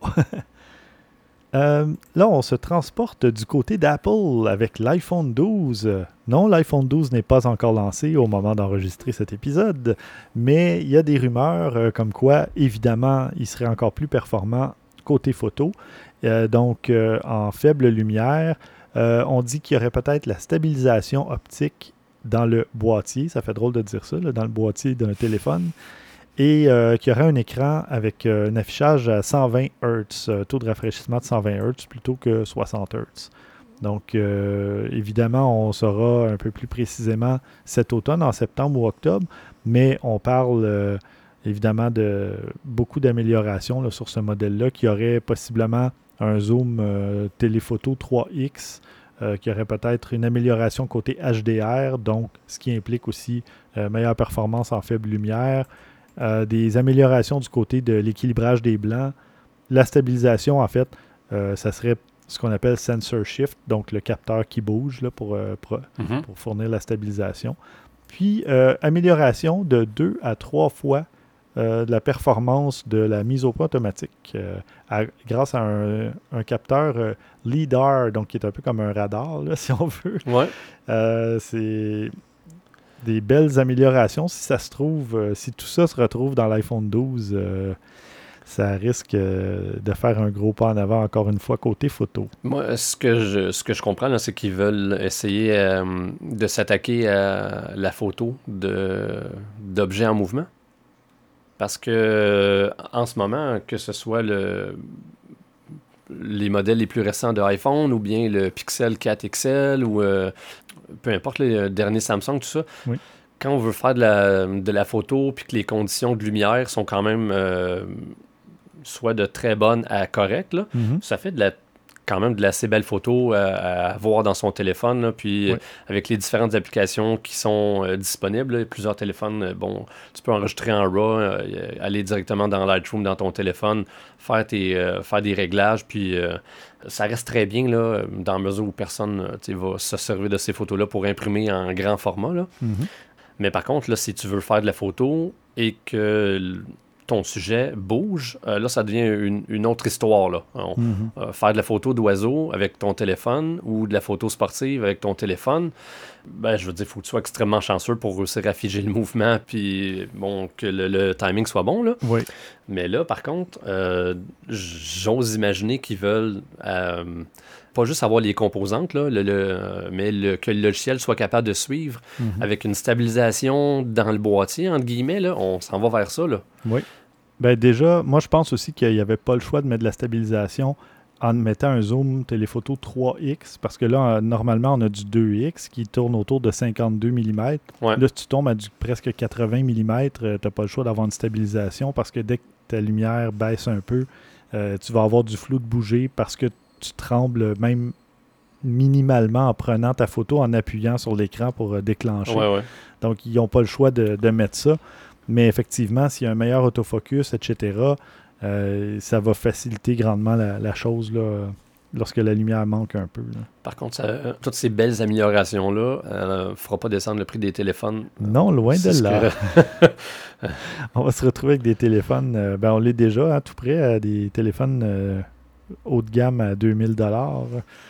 [SPEAKER 1] Euh, là, on se transporte du côté d'Apple avec l'iPhone douze. Euh, Non, l'iPhone douze n'est pas encore lancé au moment d'enregistrer cet épisode, mais il y a des rumeurs euh, comme quoi, évidemment, il serait encore plus performant côté photo, euh, donc euh, en faible lumière. Euh, on dit qu'il y aurait peut-être la stabilisation optique dans le boîtier, ça fait drôle de dire ça, là, dans le boîtier d'un téléphone, et euh, qui aurait un écran avec euh, un affichage à cent vingt hertz, euh, taux de rafraîchissement de cent vingt hertz plutôt que soixante hertz. Donc, euh, évidemment, on saura un peu plus précisément cet automne, en septembre ou octobre, mais on parle euh, évidemment de beaucoup d'améliorations là, sur ce modèle-là, qui aurait possiblement un zoom euh, téléphoto trois X, euh, qui aurait peut-être une amélioration côté H D R, donc ce qui implique aussi euh, meilleure performance en faible lumière, euh, des améliorations du côté de l'équilibrage des blancs, la stabilisation, en fait, euh, ça serait ce qu'on appelle sensor shift, donc le capteur qui bouge là, pour, euh, pour,
[SPEAKER 2] Mhm.
[SPEAKER 1] pour fournir la stabilisation. Puis, euh, amélioration de deux à trois fois euh, de la performance de la mise au point automatique euh, à- grâce à un, un capteur euh, LiDAR, donc qui est un peu comme un radar, là, si on veut.
[SPEAKER 2] Ouais.
[SPEAKER 1] Euh, c'est des belles améliorations. Si ça se trouve, euh, si tout ça se retrouve dans l'iPhone douze, euh, ça risque euh, de faire un gros pas en avant, encore une fois, côté photo.
[SPEAKER 2] Moi, ce que je, ce que je comprends, là, c'est qu'ils veulent essayer euh, de s'attaquer à la photo de, d'objets en mouvement. Parce que en ce moment, que ce soit le, les modèles les plus récents de iPhone ou bien le Pixel quatre X L ou euh, peu importe les derniers Samsung, tout ça,
[SPEAKER 1] Oui.
[SPEAKER 2] quand on veut faire de la, de la photo puis que les conditions de lumière sont quand même euh, soit de très bonnes à correctes, là,
[SPEAKER 1] Mm-hmm.
[SPEAKER 2] ça fait de la quand même de l'assez belle photo à, à voir dans son téléphone. Là, puis
[SPEAKER 1] Oui.
[SPEAKER 2] euh, avec les différentes applications qui sont euh, disponibles, là, plusieurs téléphones, euh, bon, tu peux enregistrer en RAW, euh, aller directement dans Lightroom dans ton téléphone, faire, tes, euh, faire des réglages, puis euh, ça reste très bien là, dans la mesure où personne euh, tu sais, va se servir de ces photos-là pour imprimer en grand format. Là.
[SPEAKER 1] Mm-hmm.
[SPEAKER 2] Mais par contre, là, si tu veux faire de la photo et que l- ton sujet bouge, euh, là, ça devient une, une autre histoire. Là. On-
[SPEAKER 1] Mm-hmm.
[SPEAKER 2] euh, faire de la photo d'oiseau avec ton téléphone ou de la photo sportive avec ton téléphone, ben, je veux dire, il faut que tu sois extrêmement chanceux pour réussir à figer le mouvement puis bon, que le, le timing soit bon. Là.
[SPEAKER 1] Oui.
[SPEAKER 2] Mais là, par contre, euh, j'ose imaginer qu'ils veulent euh, pas juste avoir les composantes, là, le, le, euh, mais le- que le logiciel soit capable de suivre
[SPEAKER 1] Mm-hmm.
[SPEAKER 2] avec une stabilisation dans le boîtier, entre guillemets. Là, on s'en va vers ça. Là.
[SPEAKER 1] Oui. Ben déjà, moi, je pense aussi qu'il n'y avait pas le choix de mettre de la stabilisation en mettant un zoom téléphoto trois X, parce que là, euh, normalement, on a du deux X qui tourne autour de cinquante-deux millimètres.
[SPEAKER 2] Ouais.
[SPEAKER 1] Là, si tu tombes à du presque quatre-vingts millimètres, tu n'as pas le choix d'avoir une stabilisation parce que dès que ta lumière baisse un peu, euh, tu vas avoir du flou de bouger parce que tu trembles même minimalement en prenant ta photo, en appuyant sur l'écran pour euh, déclencher.
[SPEAKER 2] Ouais, ouais.
[SPEAKER 1] Donc, ils n'ont pas le choix de, de mettre ça. Mais effectivement, s'il y a un meilleur autofocus, et cetera, euh, ça va faciliter grandement la, la chose là, euh, lorsque la lumière manque un peu. Là.
[SPEAKER 2] Par contre, ça, euh, toutes ces belles améliorations-là ne euh, feront pas descendre le prix des téléphones.
[SPEAKER 1] Non, loin
[SPEAKER 2] C'est
[SPEAKER 1] de
[SPEAKER 2] ce
[SPEAKER 1] là.
[SPEAKER 2] que-
[SPEAKER 1] On va se retrouver avec des téléphones, euh, ben on l'est déjà, à tout près, à des téléphones euh, haut de gamme à deux mille dollars.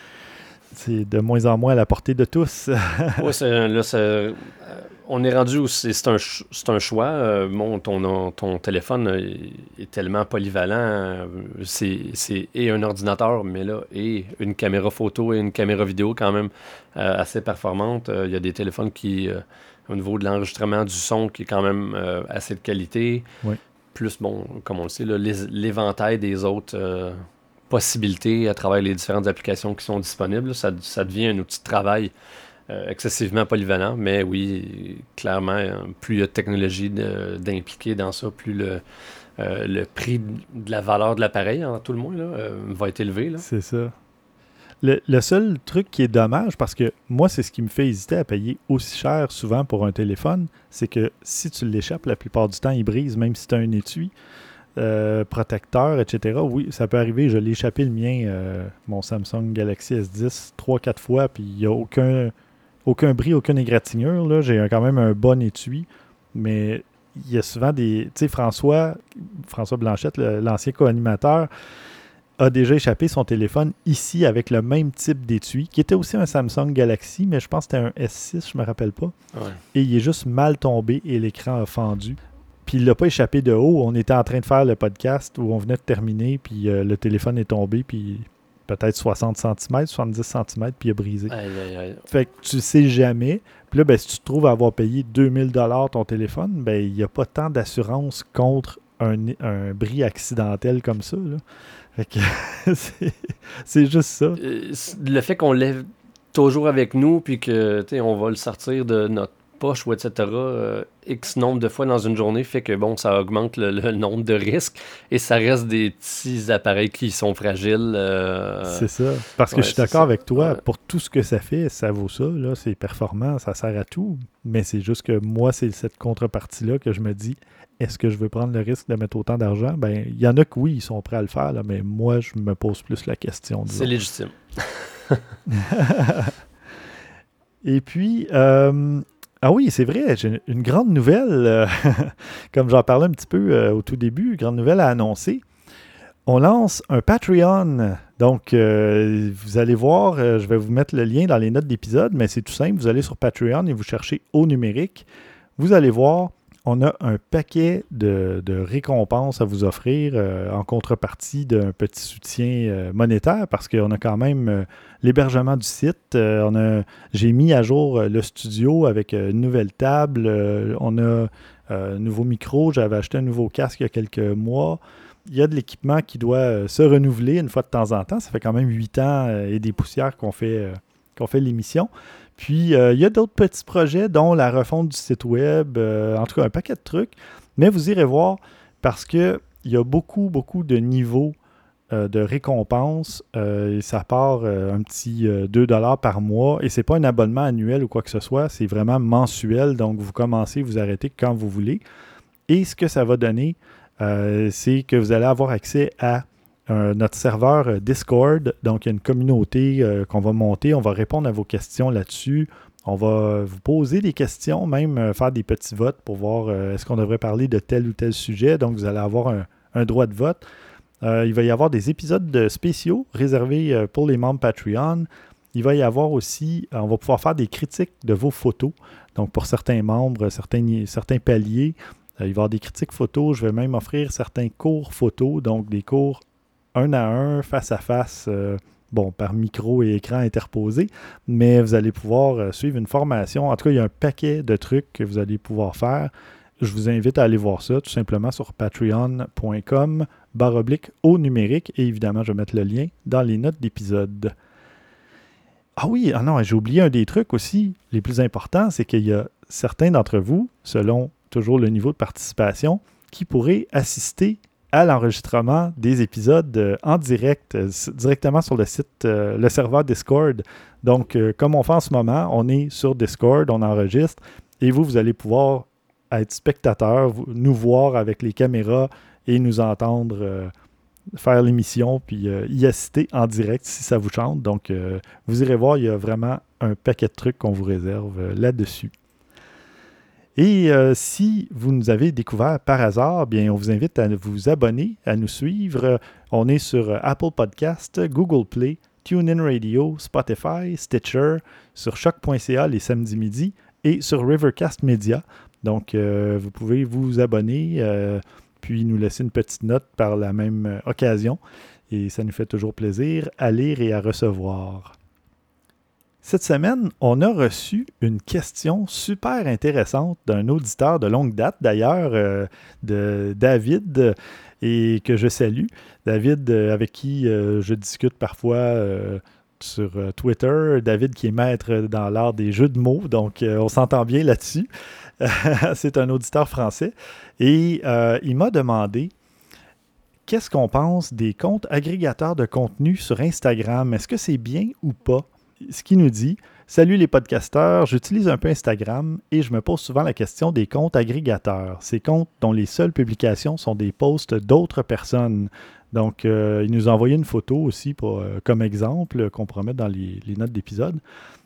[SPEAKER 1] C'est de moins en moins à la portée de tous.
[SPEAKER 2] Ouais, c'est- là, c'est- euh, on est rendu où c'est c'est un, ch- c'est un choix. Euh, bon, ton, ton téléphone euh, est tellement polyvalent. euh, C'est c'est et un ordinateur, mais là, et une caméra photo et une caméra vidéo quand même euh, assez performante. Euh, Il y a des téléphones qui, euh, au niveau de l'enregistrement du son, qui est quand même euh, assez de qualité.
[SPEAKER 1] Oui.
[SPEAKER 2] Plus, bon, comme on le sait, là, les- l'éventail des autres euh, possibilités à travers les différentes applications qui sont disponibles. Ça, ça devient un outil de travail euh, excessivement polyvalent, mais oui, clairement, euh, plus il y a de technologie de- d'impliquer dans ça, plus le, euh, le prix de la valeur de l'appareil, en tout le moins, là, euh, va être élevé. Là.
[SPEAKER 1] C'est ça. Le, le seul truc qui est dommage, parce que moi, c'est ce qui me fait hésiter à payer aussi cher souvent pour un téléphone, c'est que si tu l'échappes, la plupart du temps, il brise, même si tu as un étui, euh, protecteur, et cetera. Oui, ça peut arriver. Je l'ai échappé le mien, euh, mon Samsung Galaxy S dix, trois quatre fois, puis il n'y a aucun, aucun bris, aucune égratignure. Là. J'ai un- quand même un bon étui, mais il y a souvent des... Tu sais, François, François Blanchette, le- l'ancien co-animateur, a déjà échappé son téléphone ici avec le même type d'étui, qui était aussi un Samsung Galaxy, mais je pense que c'était un S six, je me rappelle pas.
[SPEAKER 2] Ouais.
[SPEAKER 1] Et il est juste mal tombé et l'écran a fendu. Puis il l'a pas échappé de haut. On était en train de faire le podcast où on venait de terminer, puis euh, le téléphone est tombé, puis peut-être soixante centimètres, soixante-dix centimètres, puis il a brisé.
[SPEAKER 2] Aïe, aïe, aïe.
[SPEAKER 1] Fait que tu sais jamais. Puis là, ben, si tu te trouves à avoir payé deux mille dollars ton téléphone, ben il n'y a pas tant d'assurance contre un, un bris accidentel comme ça. Là. Fait que c'est, c'est juste ça.
[SPEAKER 2] Euh, c- le fait qu'on l'ait toujours avec nous, puis que, tu sais, on va le sortir de notre poche ou et cetera, euh, X nombre de fois dans une journée fait que, bon, ça augmente le, le nombre de risques et ça reste des petits appareils qui sont fragiles. euh,
[SPEAKER 1] C'est ça. Parce que
[SPEAKER 2] ouais,
[SPEAKER 1] je suis
[SPEAKER 2] c'est
[SPEAKER 1] d'accord
[SPEAKER 2] ça.
[SPEAKER 1] avec toi,
[SPEAKER 2] Ouais.
[SPEAKER 1] pour tout ce que ça fait, ça vaut ça. Là, c'est performant, ça sert à tout. Mais c'est juste que moi, c'est cette contrepartie-là que je me dis, est-ce que je veux prendre le risque de mettre autant d'argent? Ben, il y en a que oui, ils sont prêts à le faire, là, mais moi, je me pose plus la question. disons.
[SPEAKER 2] C'est légitime.
[SPEAKER 1] Et puis, euh, ah oui, c'est vrai, j'ai une grande nouvelle, euh, comme j'en parlais un petit peu euh, au tout début, grande nouvelle à annoncer. On lance un Patreon. Donc, euh, vous allez voir, euh, je vais vous mettre le lien dans les notes d'épisode, mais c'est tout simple. Vous allez sur Patreon et vous cherchez Au Numérique. Vous allez voir, on a un paquet de, de récompenses à vous offrir euh, en contrepartie d'un petit soutien euh, monétaire parce qu'on a quand même euh, l'hébergement du site. Euh, on a, j'ai mis à jour euh, le studio avec euh, une nouvelle table. Euh, on a euh, un nouveau micro. J'avais acheté un nouveau casque il y a quelques mois. Il y a de l'équipement qui doit euh, se renouveler une fois de temps en temps. Ça fait quand même huit ans euh, et des poussières qu'on fait, euh, qu'on fait l'émission. Puis, euh, il y a d'autres petits projets, dont la refonte du site web, euh, en tout cas un paquet de trucs. Mais vous irez voir parce qu'il y a beaucoup, beaucoup de niveaux euh, de récompenses. Euh, et ça part euh, un petit euh, deux dollars par mois. Et ce n'est pas un abonnement annuel ou quoi que ce soit. C'est vraiment mensuel. Donc, vous commencez, vous arrêtez quand vous voulez. Et ce que ça va donner, euh, c'est que vous allez avoir accès à Euh, notre serveur euh, Discord. Donc, il y a une communauté euh, qu'on va monter. On va répondre à vos questions là-dessus. On va vous poser des questions, même euh, faire des petits votes pour voir euh, est-ce qu'on devrait parler de tel ou tel sujet. Donc, vous allez avoir un, un droit de vote. Euh, il va y avoir des épisodes de spéciaux réservés euh, pour les membres Patreon. Il va y avoir aussi, euh, on va pouvoir faire des critiques de vos photos. Donc, pour certains membres, certains, certains paliers, euh, il va y avoir des critiques photos. Je vais même offrir certains cours photos, donc des cours un à un, face à face, euh, bon, par micro et écran interposé, mais vous allez pouvoir euh, suivre une formation. En tout cas, il y a un paquet de trucs que vous allez pouvoir faire. Je vous invite à aller voir ça tout simplement sur patreon.com barre oblique au numérique et évidemment, je vais mettre le lien dans les notes d'épisode. Ah oui, ah non, j'ai oublié un des trucs aussi, les plus importants, c'est qu'il y a certains d'entre vous, selon toujours le niveau de participation, qui pourraient assister à l'enregistrement des épisodes euh, en direct, euh, directement sur le site, euh, le serveur Discord. Donc, euh, comme on fait en ce moment, on est sur Discord, on enregistre, et vous, vous allez pouvoir être spectateur, vous, nous voir avec les caméras et nous entendre euh, faire l'émission, puis euh, y assister en direct si ça vous chante. Donc, euh, vous irez voir, il y a vraiment un paquet de trucs qu'on vous réserve euh, là-dessus. Et euh, si vous nous avez découvert par hasard, bien, on vous invite à vous abonner, à nous suivre. On est sur Apple Podcast, Google Play, TuneIn Radio, Spotify, Stitcher, sur choc point c a les samedis midi et sur Rivercast Media. Donc, euh, vous pouvez vous abonner, euh, puis nous laisser une petite note par la même occasion. Et ça nous fait toujours plaisir à lire et à recevoir. Cette semaine, on a reçu une question super intéressante d'un auditeur de longue date, d'ailleurs, euh, de David, euh, et que je salue. David, euh, avec qui euh, je discute parfois euh, sur euh, Twitter. David qui est maître dans l'art des jeux de mots, donc euh, on s'entend bien là-dessus. C'est un auditeur français. Et euh, il m'a demandé qu'est-ce qu'on pense des comptes agrégateurs de contenu sur Instagram. Est-ce que c'est bien ou pas? Ce qui nous dit « Salut les podcasteurs, j'utilise un peu Instagram et je me pose souvent la question des comptes agrégateurs. Ces comptes dont les seules publications sont des posts d'autres personnes. » Donc, euh, il nous a envoyé une photo aussi pour, euh, comme exemple qu'on pourra mettre dans les, les notes d'épisode.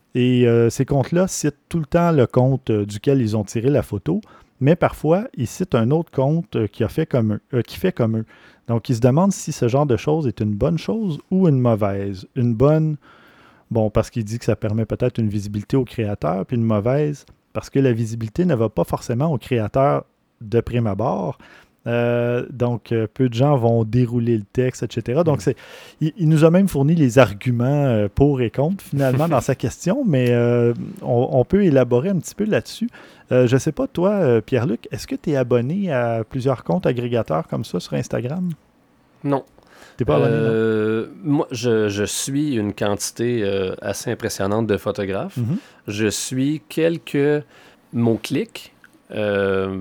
[SPEAKER 1] Et euh, ces comptes-là citent tout le temps le compte euh, duquel ils ont tiré la photo, mais parfois, ils citent un autre compte euh, qui, a fait comme eux, euh, qui fait comme eux. Donc, ils se demandent si ce genre de chose est une bonne chose ou une mauvaise. Une bonne... Bon, parce qu'il dit que ça permet peut-être une visibilité au créateur, puis une mauvaise, parce que la visibilité ne va pas forcément au créateur de prime abord. Euh, donc, euh, peu de gens vont dérouler le texte, et cetera. Donc, c'est, il, il nous a même fourni les arguments euh, pour et contre, finalement, dans sa question, mais euh, on, on peut élaborer un petit peu là-dessus. Euh, je ne sais pas, toi, euh, Pierre-Luc, est-ce que tu es abonné à plusieurs comptes agrégateurs comme ça sur Instagram?
[SPEAKER 2] Non.
[SPEAKER 1] T'es pas abonné,
[SPEAKER 2] euh, non? Moi, je, je suis une quantité euh, assez impressionnante de photographes.
[SPEAKER 1] Mm-hmm.
[SPEAKER 2] Je suis quelques mots-clics euh,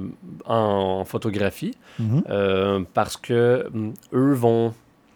[SPEAKER 2] en photographie
[SPEAKER 1] Mm-hmm.
[SPEAKER 2] euh, parce que eux vont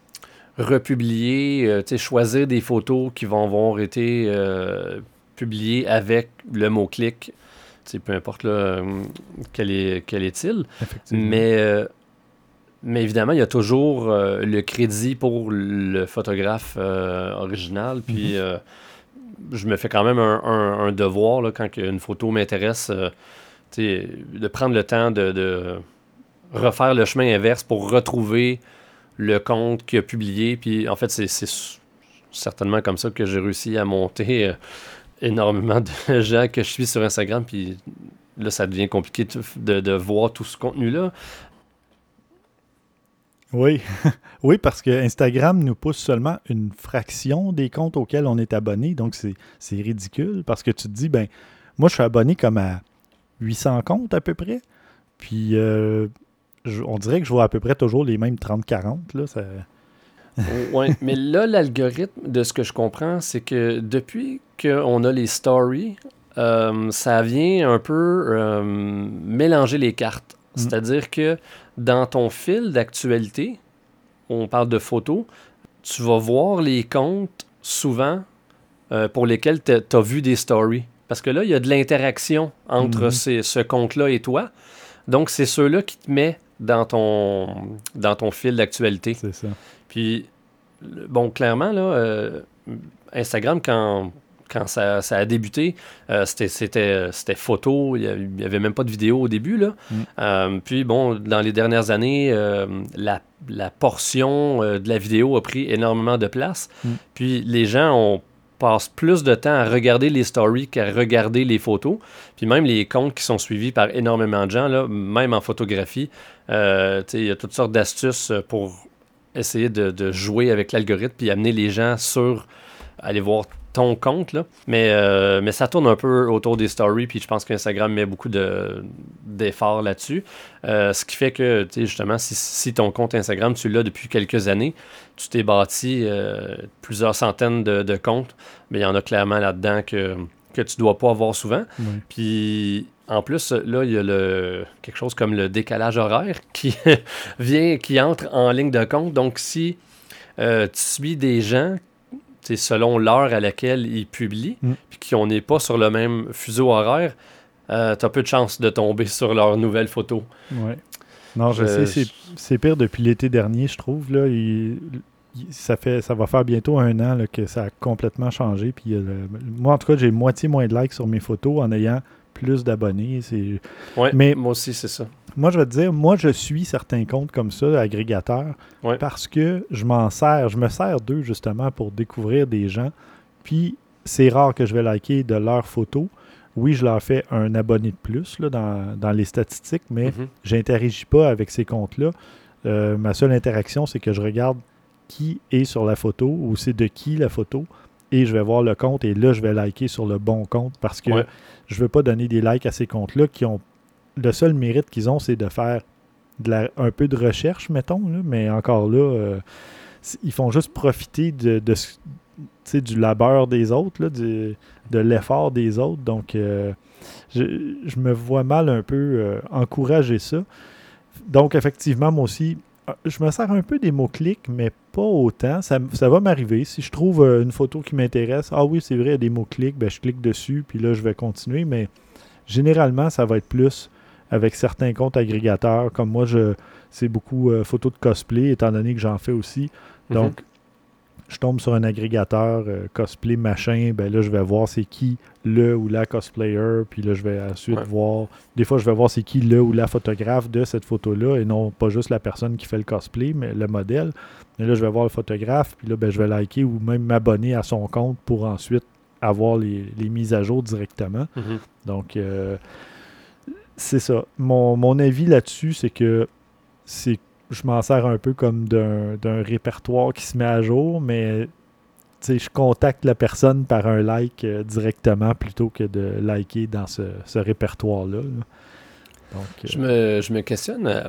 [SPEAKER 2] republier, euh, tu sais, choisir des photos qui vont avoir été euh, publiées avec le mot-clic, tu sais, peu importe là, quel est, quel est-il. Mais... Euh, Mais évidemment, il y a toujours euh, le crédit pour le photographe euh, original. Puis, mm-hmm. euh, je me fais quand même un, un, un devoir, là, quand une photo m'intéresse, euh, de prendre le temps de, de refaire le chemin inverse pour retrouver le compte qu'il a publié. Puis en fait, c'est, c'est certainement comme ça que j'ai réussi à monter euh, énormément de gens que je suis sur Instagram. Puis là, ça devient compliqué de, de, de voir tout ce contenu-là.
[SPEAKER 1] Oui, oui, parce que Instagram nous pousse seulement une fraction des comptes auxquels on est abonné, donc c'est, c'est ridicule parce que tu te dis, ben, moi je suis abonné comme à huit cents comptes à peu près, puis euh, je- on dirait que je vois à peu près toujours les mêmes trente quarante, là, ça...
[SPEAKER 2] Oui, mais là, l'algorithme, de ce que je comprends, c'est que depuis qu'on a les stories, euh, ça vient un peu euh, mélanger les cartes.
[SPEAKER 1] Mm.
[SPEAKER 2] C'est-à-dire que dans ton fil d'actualité, on parle de photos, tu vas voir les comptes souvent euh, pour lesquels tu as vu des stories. Parce que là, il y a de l'interaction entre
[SPEAKER 1] Mhm.
[SPEAKER 2] ces- ce compte-là et toi. Donc, c'est ceux-là qui te met dans ton, dans ton fil d'actualité.
[SPEAKER 1] C'est ça.
[SPEAKER 2] Puis, le- bon, clairement, là, euh, Instagram, quand, quand ça, ça a débuté, euh, c'était, c'était, c'était photo, il n'y avait même pas de vidéo au début, là.
[SPEAKER 1] Mm.
[SPEAKER 2] Euh, puis, bon, dans les dernières années, euh, la, la portion euh, de la vidéo a pris énormément de place.
[SPEAKER 1] Mm.
[SPEAKER 2] Puis, les gens ont passent plus de temps à regarder les stories qu'à regarder les photos. Puis même les comptes qui sont suivis par énormément de gens, là, même en photographie, euh, tu sais, il y a toutes sortes d'astuces pour essayer de, de jouer avec l'algorithme puis amener les gens sur aller voir ton compte, là. Mais, euh, mais ça tourne un peu autour des stories, puis je pense qu'Instagram met beaucoup de, d'efforts là-dessus. Euh, ce qui fait que, tu sais, justement, si, si ton compte Instagram, tu l'as depuis quelques années, tu t'es bâti euh, plusieurs centaines de, de comptes, mais il y en a clairement là-dedans que, que tu dois pas avoir souvent.
[SPEAKER 1] Oui.
[SPEAKER 2] Puis, en plus, là, il y a le, quelque chose comme le décalage horaire qui vient, qui entre en ligne de compte. Donc, si euh, tu suis des gens, c'est selon l'heure à laquelle ils publient,
[SPEAKER 1] Mm.
[SPEAKER 2] puis qu'on n'est pas sur le même fuseau horaire, euh, tu as peu de chances de tomber sur leurs nouvelles photos.
[SPEAKER 1] Ouais. Non, je,
[SPEAKER 2] Je-
[SPEAKER 1] sais, c'est, c'est pire depuis l'été dernier, je trouve. Là, il- il- ça, fait, ça va faire bientôt un an là, que ça a complètement changé. Puis, euh, le- moi, en tout cas, j'ai moitié moins de likes sur mes photos en ayant plus d'abonnés. C'est...
[SPEAKER 2] Ouais,
[SPEAKER 1] Mais
[SPEAKER 2] moi aussi, c'est ça.
[SPEAKER 1] moi, je vais te dire, moi, je suis certains comptes comme ça, agrégateurs,
[SPEAKER 2] Ouais.
[SPEAKER 1] parce que je m'en sers, je me sers d'eux justement pour découvrir des gens. Puis, c'est rare que je vais liker de leurs photos. Oui, je leur fais un abonné de plus là, dans, dans les statistiques, mais
[SPEAKER 2] Mhm.
[SPEAKER 1] j'interagis pas avec ces comptes-là. Euh, ma seule interaction, c'est que je regarde qui est sur la photo ou c'est de qui la photo et je vais voir le compte et là, je vais liker sur le bon compte parce que
[SPEAKER 2] Ouais.
[SPEAKER 1] je veux pas donner des likes à ces comptes-là qui ont... Le seul mérite qu'ils ont, c'est de faire de la- un peu de recherche, mettons, là, mais encore là, euh, c- ils font juste profiter de, de ce- tu sais, du labeur des autres, là, du- de l'effort des autres. Donc, euh, je, je me vois mal un peu euh, encourager ça. Donc, effectivement, moi aussi, euh, je me sers un peu des mots-clics, mais pas autant. Ça, m- ça va m'arriver. Si je trouve euh, une photo qui m'intéresse, ah oui, c'est vrai, il y a des mots-clics, ben, je clique dessus, puis là, je vais continuer. Mais généralement, ça va être plus avec certains comptes agrégateurs. Comme moi, je c'est beaucoup euh, photos de cosplay, étant donné que j'en fais aussi.
[SPEAKER 2] Mhm.
[SPEAKER 1] Donc, je tombe sur un agrégateur euh, cosplay machin, ben là, je vais voir c'est qui le ou la cosplayer, puis là, je vais ensuite
[SPEAKER 2] Ouais.
[SPEAKER 1] voir... Des fois, je vais voir c'est qui le ou la photographe de cette photo-là, et non pas juste la personne qui fait le cosplay, mais le modèle. Mais là, je vais voir le photographe, puis là, ben, je vais liker ou même m'abonner à son compte pour ensuite avoir les, les mises à jour directement.
[SPEAKER 2] Mhm.
[SPEAKER 1] Donc, euh, c'est ça. Mon, mon avis là-dessus, c'est que c'est, je m'en sers un peu comme d'un, d'un répertoire qui se met à jour, mais tu sais, je contacte la personne par un like euh, directement plutôt que de liker dans ce, ce répertoire-là. là. Donc, euh,
[SPEAKER 2] Je me, je me questionne euh,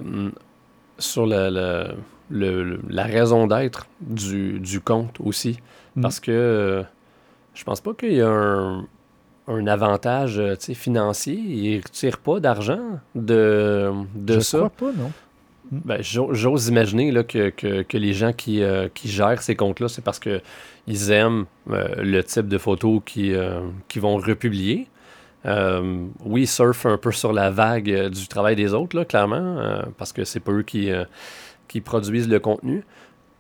[SPEAKER 2] sur le, le- le- le- la raison d'être du, du compte aussi.
[SPEAKER 1] mm,
[SPEAKER 2] Parce que euh, je pense pas qu'il y a un, un avantage euh, tu sais, financier. Ils ne retirent pas d'argent de, de
[SPEAKER 1] je
[SPEAKER 2] ça.
[SPEAKER 1] crois pas, non?
[SPEAKER 2] Ben, j'o- j'ose imaginer là, que, que, que les gens qui, euh, qui gèrent ces comptes-là, c'est parce qu'ils aiment euh, le type de photos qu'ils euh, qu'ils vont republier. Euh, oui, ils surfent un peu sur la vague euh, du travail des autres, là, clairement, euh, parce que c'est pas eux qui, euh, qui produisent le contenu.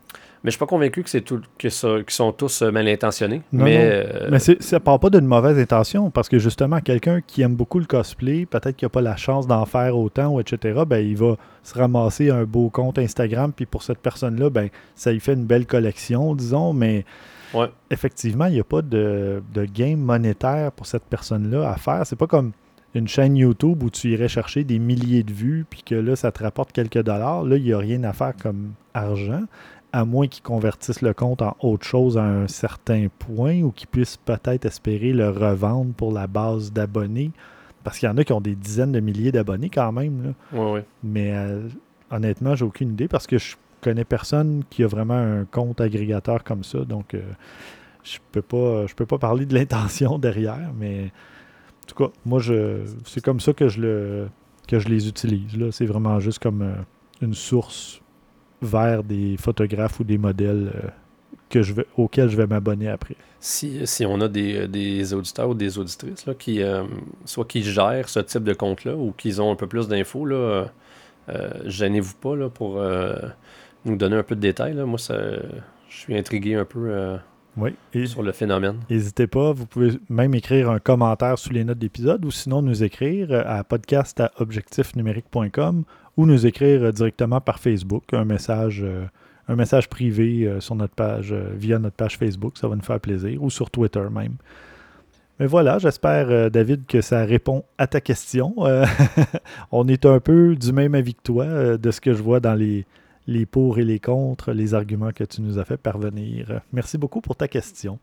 [SPEAKER 2] Mais je suis pas convaincu que c'est tout, que ça, qu'ils sont tous euh, mal intentionnés.
[SPEAKER 1] Non,
[SPEAKER 2] mais
[SPEAKER 1] non.
[SPEAKER 2] euh,
[SPEAKER 1] Mais c'est, ça part pas d'une mauvaise intention, parce que justement, quelqu'un qui aime beaucoup le cosplay, peut-être qu'il n'a pas la chance d'en faire autant, ou et cetera, ben, il va se ramasser un beau compte Instagram, puis pour cette personne-là, ben, ça lui fait une belle collection, disons, mais
[SPEAKER 2] ouais.
[SPEAKER 1] effectivement, il n'y a pas de, de gain monétaire pour cette personne-là à faire. C'est pas comme une chaîne YouTube où tu irais chercher des milliers de vues, puis que là, ça te rapporte quelques dollars. Là, il n'y a rien à faire comme argent, à moins qu'ils convertissent le compte en autre chose à un certain point ou qu'ils puissent peut-être espérer le revendre pour la base d'abonnés. Parce qu'il y en a qui ont des dizaines de milliers d'abonnés quand même. Là.
[SPEAKER 2] Ouais, ouais.
[SPEAKER 1] Mais euh, honnêtement, j'ai aucune idée parce que je connais personne qui a vraiment un compte agrégateur comme ça. Donc, euh, je peux pas, je peux pas parler de l'intention derrière. Mais en tout cas, moi, je, c'est comme ça que je, le, que je les utilise. Là. C'est vraiment juste comme euh, une source vers des photographes ou des modèles euh, que je vais, auxquels je vais m'abonner après.
[SPEAKER 2] Si, si on a des, des auditeurs ou des auditrices là, qui euh, soit qui gèrent ce type de compte-là ou qui ont un peu plus d'infos, là, euh, euh, gênez-vous pas là, pour euh, nous donner un peu de détails. Là. Moi, ça, je suis intrigué un peu euh,
[SPEAKER 1] oui. Et
[SPEAKER 2] sur le phénomène.
[SPEAKER 1] N'hésitez pas, vous pouvez même écrire un commentaire sous les notes d'épisode ou sinon nous écrire à podcast à objectif numérique point com ou nous écrire directement par Facebook, un message, euh, un message privé euh, sur notre page, euh, via notre page Facebook, ça va nous faire plaisir, ou sur Twitter même. Mais voilà, j'espère, euh, David, que ça répond à ta question. Euh, on est un peu du même avis que toi, euh, de ce que je vois dans les, les pour et les contre, les arguments que tu nous as fait parvenir. Merci beaucoup pour ta question.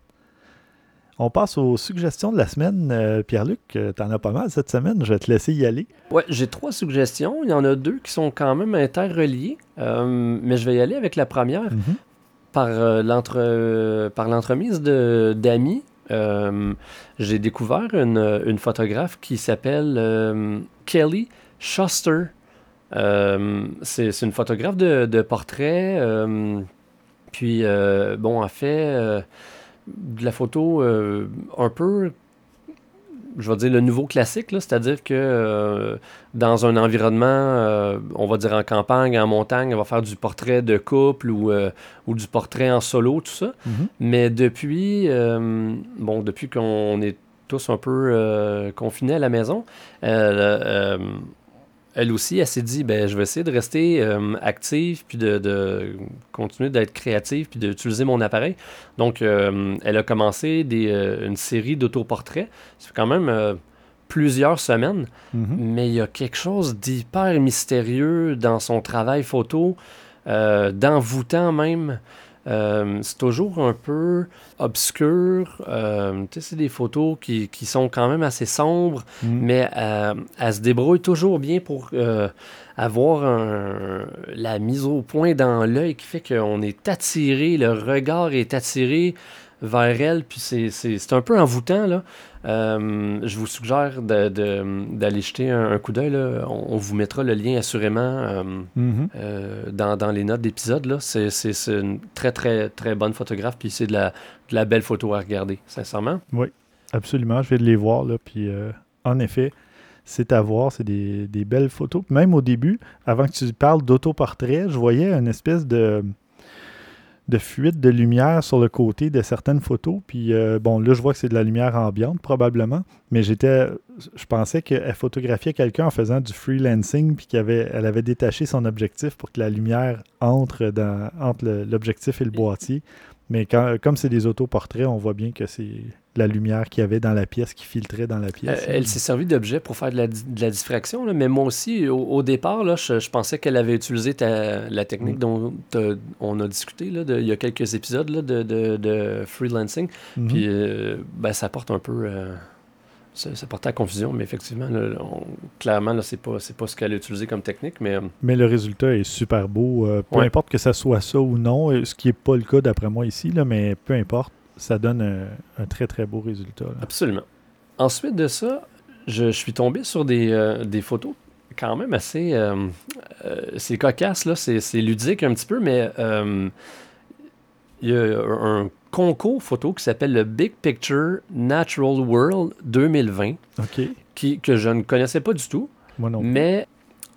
[SPEAKER 1] On passe aux suggestions de la semaine. Euh, Pierre-Luc, euh, t'en as pas mal cette semaine. Je vais te laisser y aller.
[SPEAKER 2] Ouais, j'ai trois suggestions. Il y en a deux qui sont quand même interreliées. Euh, mais je vais y aller avec la première.
[SPEAKER 1] Mm-hmm.
[SPEAKER 2] Par, euh, l'entre, euh, par l'entremise de, d'amis. Euh, j'ai découvert une, une photographe qui s'appelle euh, Kelly Schuster. Euh, c'est, c'est une photographe de, de portrait. Euh, puis, euh, bon, elle fait euh, de la photo euh, un peu, je vais dire, le nouveau classique, là, c'est-à-dire que euh, dans un environnement, euh, on va dire en campagne, en montagne, on va faire du portrait de couple ou, euh, ou du portrait en solo, tout ça.
[SPEAKER 1] Mm-hmm.
[SPEAKER 2] Mais depuis, euh, bon, depuis qu'on est tous un peu euh, confinés à la maison, euh, euh, elle aussi, elle s'est dit, ben, je vais essayer de rester euh, active, puis de, de continuer d'être créative, puis d'utiliser mon appareil. Donc, euh, elle a commencé des, euh, une série d'autoportraits. Ça fait quand même euh, plusieurs semaines,
[SPEAKER 1] Mm-hmm.
[SPEAKER 2] mais il y a quelque chose d'hyper mystérieux dans son travail photo, euh, d'envoûtant même. Euh, c'est toujours un peu obscur. Euh, tu sais, c'est des photos qui, qui sont quand même assez sombres,
[SPEAKER 1] Mm.
[SPEAKER 2] mais euh, elle se débrouille toujours bien pour euh, avoir un, la mise au point dans l'œil qui fait qu'on est attiré, le regard est attiré vers elle, puis c'est, c'est, c'est un peu envoûtant, là. Euh, je vous suggère de, de, d'aller jeter un, un coup d'œil, là. On, on vous mettra le lien assurément euh,
[SPEAKER 1] Mm-hmm.
[SPEAKER 2] euh, dans, dans les notes d'épisode, là. C'est, c'est, c'est une très, très, très bonne photographe, puis c'est de la, de la belle photo à regarder, sincèrement.
[SPEAKER 1] Oui, absolument. Je vais de les voir, là. Puis, euh, en effet, c'est à voir. C'est des, des belles photos. Même au début, avant que tu parles d'autoportrait, je voyais une espèce de... de fuite de lumière sur le côté de certaines photos. Puis, euh, bon, là, je vois que c'est de la lumière ambiante, probablement. Mais j'étais... Je pensais qu'elle photographiait quelqu'un en faisant du freelancing, puis qu'elle avait, elle avait détaché son objectif pour que la lumière entre, dans, entre le, l'objectif et le boîtier. Mais quand, comme c'est des autoportraits, on voit bien que c'est la lumière qu'il y avait dans la pièce qui filtrait dans la pièce.
[SPEAKER 2] Euh, elle s'est servie d'objet pour faire de la, di- de la diffraction, là, mais moi aussi, au, au départ, là, je, je pensais qu'elle avait utilisé ta- la technique
[SPEAKER 1] Mm.
[SPEAKER 2] dont t'as- on a discuté là, de- il y a quelques épisodes là, de, de, de freelancing.
[SPEAKER 1] Mhm.
[SPEAKER 2] Puis euh, ben, ça porte un peu... euh, ça, ça porte à confusion, mais effectivement, là, on- clairement, là, c'est pas, c'est pas ce qu'elle a utilisé comme technique, mais... euh,
[SPEAKER 1] Mais le résultat est super beau. Euh, peu
[SPEAKER 2] Ouais.
[SPEAKER 1] importe que ça soit ça ou non, euh, ce qui n'est pas le cas d'après moi ici, là, mais peu importe, ça donne un, un très très beau résultat. Là.
[SPEAKER 2] Absolument. Ensuite de ça, je, je suis tombé sur des, euh, des photos quand même assez... euh, euh, c'est cocasse, là, c'est, c'est ludique un petit peu, mais euh, il y a un concours photo qui s'appelle le Big Picture Natural World deux mille vingt,
[SPEAKER 1] OK.
[SPEAKER 2] qui, que je ne connaissais pas du tout,
[SPEAKER 1] Moi non plus.
[SPEAKER 2] mais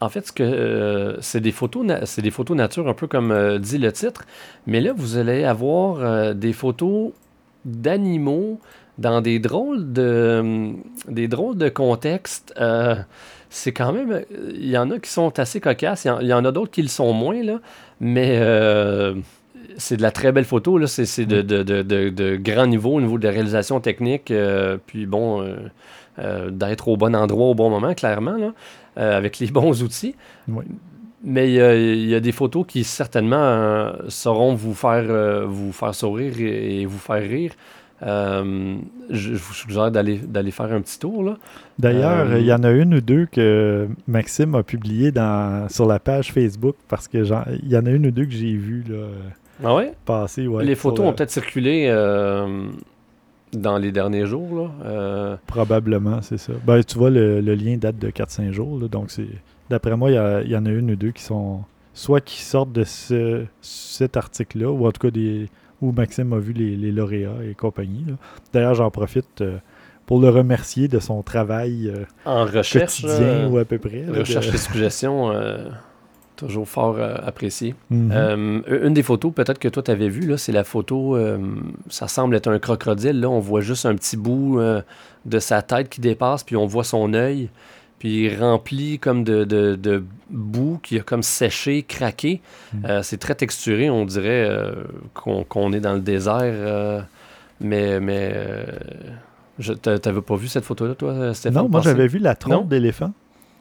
[SPEAKER 2] en fait, ce que euh, c'est des photos, na- c'est des photos nature, un peu comme euh, dit le titre. Mais là, vous allez avoir euh, des photos d'animaux dans des drôles de, hum, des drôles de contextes. Euh, c'est quand même, il y en a qui sont assez cocasses, il y en, il y en a d'autres qui le sont moins là. Mais euh, c'est de la très belle photo là. C'est, c'est de,
[SPEAKER 1] Oui.
[SPEAKER 2] de, de, de, de grand niveau au niveau de la réalisation technique. Euh, puis bon. euh, euh, d'être au bon endroit au bon moment, clairement, là, euh, avec les bons outils.
[SPEAKER 1] Oui.
[SPEAKER 2] Mais il y a, il y a des photos qui certainement euh, sauront vous faire, euh, vous faire sourire et, et vous faire rire. Euh, je, je vous suggère d'aller, d'aller faire un petit tour, là.
[SPEAKER 1] D'ailleurs, il y
[SPEAKER 2] Euh,
[SPEAKER 1] en a une ou deux que Maxime a publiées dans, sur la page Facebook parce que j'en- il y en a une ou deux que j'ai vues là,
[SPEAKER 2] ah ouais?
[SPEAKER 1] passer. Ouais,
[SPEAKER 2] Les
[SPEAKER 1] sur
[SPEAKER 2] photos ont
[SPEAKER 1] le-
[SPEAKER 2] peut-être circulé euh, dans les derniers jours, là. Euh,
[SPEAKER 1] Probablement, c'est ça. Ben, tu vois, le, le lien date de quatre cinq jours. Là, donc, c'est d'après moi, il y, a- il y en a une ou deux qui sont soit qui sortent de ce, cet article-là, ou en tout cas des où Maxime a vu les, les lauréats et compagnie. Là. D'ailleurs, j'en profite euh, pour le remercier de son travail euh,
[SPEAKER 2] en recherche,
[SPEAKER 1] quotidien
[SPEAKER 2] là,
[SPEAKER 1] ou à peu près. Là,
[SPEAKER 2] recherche
[SPEAKER 1] de-
[SPEAKER 2] et suggestions. euh, Toujours fort euh, apprécié.
[SPEAKER 1] Mhm.
[SPEAKER 2] Euh, une des photos, peut-être que toi, tu avais vu, là, c'est la photo, euh, ça semble être un crocodile. Là, on voit juste un petit bout euh, de sa tête qui dépasse, puis on voit son œil, puis il est rempli comme de, de, de boue qui a comme séché, craqué.
[SPEAKER 1] Mhm.
[SPEAKER 2] Euh, c'est très texturé, on dirait euh, qu'on, qu'on est dans le désert. euh, mais mais euh, je, t'a- t'avais pas vu cette photo-là, toi, Stéphane?
[SPEAKER 1] Non, moi
[SPEAKER 2] passer?
[SPEAKER 1] j'avais vu la trompe
[SPEAKER 2] Non?
[SPEAKER 1] d'éléphant.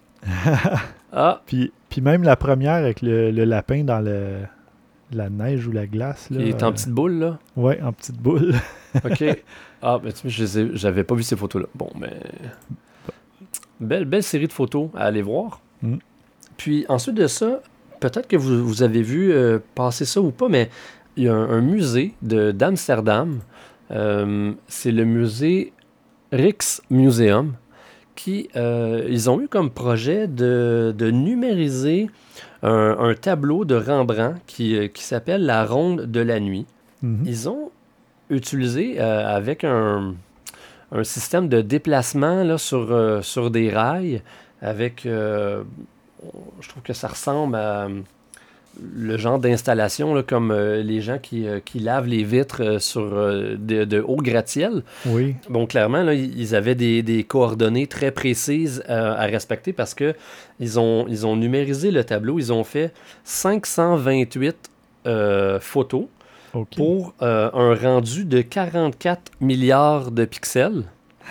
[SPEAKER 2] Ah,
[SPEAKER 1] Puis, puis même la première avec le, le lapin dans le, la neige ou la glace. Là,
[SPEAKER 2] qui est en
[SPEAKER 1] euh,
[SPEAKER 2] petite boule, là.
[SPEAKER 1] ouais, en petite boule.
[SPEAKER 2] OK. Ah, ben tu vois, je les ai- j'avais pas vu ces photos-là. Bon, mais... Belle, belle série de photos à aller voir.
[SPEAKER 1] Mm.
[SPEAKER 2] Puis ensuite de ça, peut-être que vous, vous avez vu euh, passer ça ou pas, mais il y a un, un musée de, d'Amsterdam. Euh, c'est le musée Rijksmuseum qui, euh, ils ont eu comme projet de, de numériser un, un tableau de Rembrandt qui, euh, qui s'appelle La Ronde de la Nuit.
[SPEAKER 1] Mhm.
[SPEAKER 2] Ils ont utilisé euh, avec un, un système de déplacement là, sur, euh, sur des rails avec, euh, je trouve que ça ressemble à euh, le genre d'installation là, comme euh, les gens qui, euh, qui lavent les vitres euh, sur euh, de, de hauts gratte-ciel.
[SPEAKER 1] Oui.
[SPEAKER 2] Bon, clairement, là, ils avaient des, des coordonnées très précises euh, à respecter parce que ils ont, ils ont numérisé le tableau. Ils ont fait cinq cent vingt-huit euh, photos
[SPEAKER 1] OK.
[SPEAKER 2] pour euh, un rendu de quarante-quatre milliards de pixels.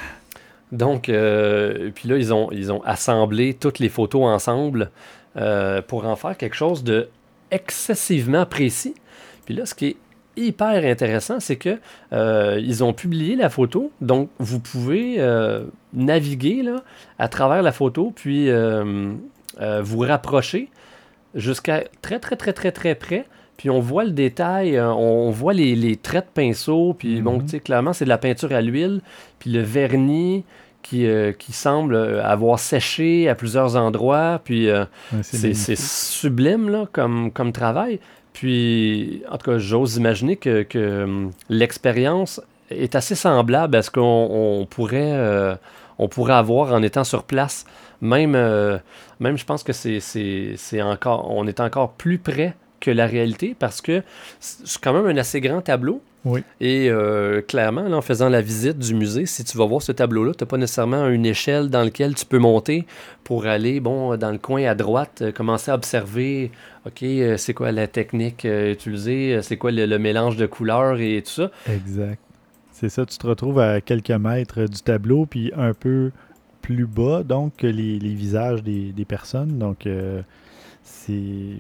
[SPEAKER 2] Donc, euh, puis là, ils ont, ils ont assemblé toutes les photos ensemble euh, pour en faire quelque chose de excessivement précis. Puis là, ce qui est hyper intéressant, c'est que euh, ils ont publié la photo, donc vous pouvez euh, naviguer là, à travers la photo, puis euh, euh, vous rapprocher jusqu'à très, très, très, très, très près. Puis on voit le détail, euh, on voit les, les traits de pinceau, puis bon,
[SPEAKER 1] Mhm.
[SPEAKER 2] tu sais, clairement, c'est de la peinture à l'huile, puis le vernis qui, euh, qui semble euh, avoir séché à plusieurs endroits, puis euh,
[SPEAKER 1] Ouais, c'est
[SPEAKER 2] c'est, c'est
[SPEAKER 1] magnifique.
[SPEAKER 2] sublime, là, comme, comme travail. Puis, en tout cas, j'ose imaginer que, que hum, l'expérience est assez semblable à ce qu'on on pourrait, euh, on pourrait avoir en étant sur place. Même, euh, même je pense que c'est, c'est, c'est encore, on est encore plus près que la réalité parce que c'est quand même un assez grand tableau.
[SPEAKER 1] Oui.
[SPEAKER 2] Et euh, clairement, là, en faisant la visite du musée, si tu vas voir ce tableau-là, tu n'as pas nécessairement une échelle dans laquelle tu peux monter pour aller, bon, dans le coin à droite, euh, commencer à observer, OK, euh, c'est quoi la technique euh, utilisée, euh, c'est quoi le, le mélange de couleurs et tout ça.
[SPEAKER 1] Exact. C'est ça, tu te retrouves à quelques mètres du tableau, puis un peu plus bas, donc, que les, les visages des, des personnes. Donc, euh, c'est...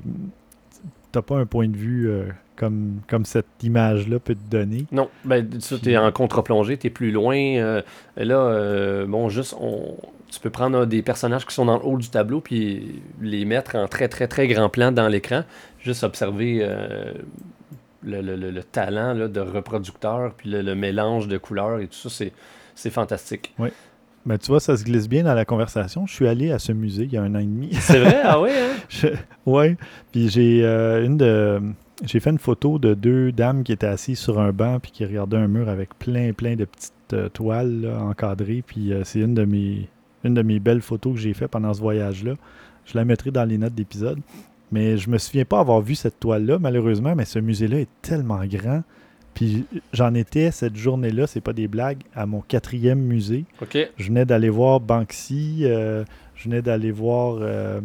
[SPEAKER 1] T'as pas un point de vue euh, comme, comme cette image-là peut te donner.
[SPEAKER 2] Non, ben, ça, tu es en contre-plongée, tu es plus loin. euh, et là, euh, bon, juste, on, tu peux prendre euh, des personnages qui sont dans le haut du tableau puis les mettre en très, très, très grand plan dans l'écran. Juste observer euh, le, le- le- le talent là, de reproducteur puis le, le mélange de couleurs et tout ça, c'est, c'est fantastique.
[SPEAKER 1] Mais tu vois, ça se glisse bien dans la conversation. Je suis allé à ce musée il y a un an et demi.
[SPEAKER 2] C'est vrai? Ah oui, hein?
[SPEAKER 1] Je- Ouais. Puis j'ai euh, une de... J'ai fait une photo de deux dames qui étaient assises sur un banc puis qui regardaient un mur avec plein, plein de petites euh, toiles là, encadrées. Puis euh, c'est une de mes une de mes belles photos que j'ai fait pendant ce voyage-là. je la mettrai dans les notes d'épisode. Mais je me souviens pas avoir vu cette toile-là, malheureusement, mais ce musée-là est tellement grand. Puis j'en étais, cette journée-là, c'est pas des blagues, à mon quatrième musée.
[SPEAKER 2] OK.
[SPEAKER 1] Je venais d'aller voir Banksy, euh, je venais d'aller voir... euh,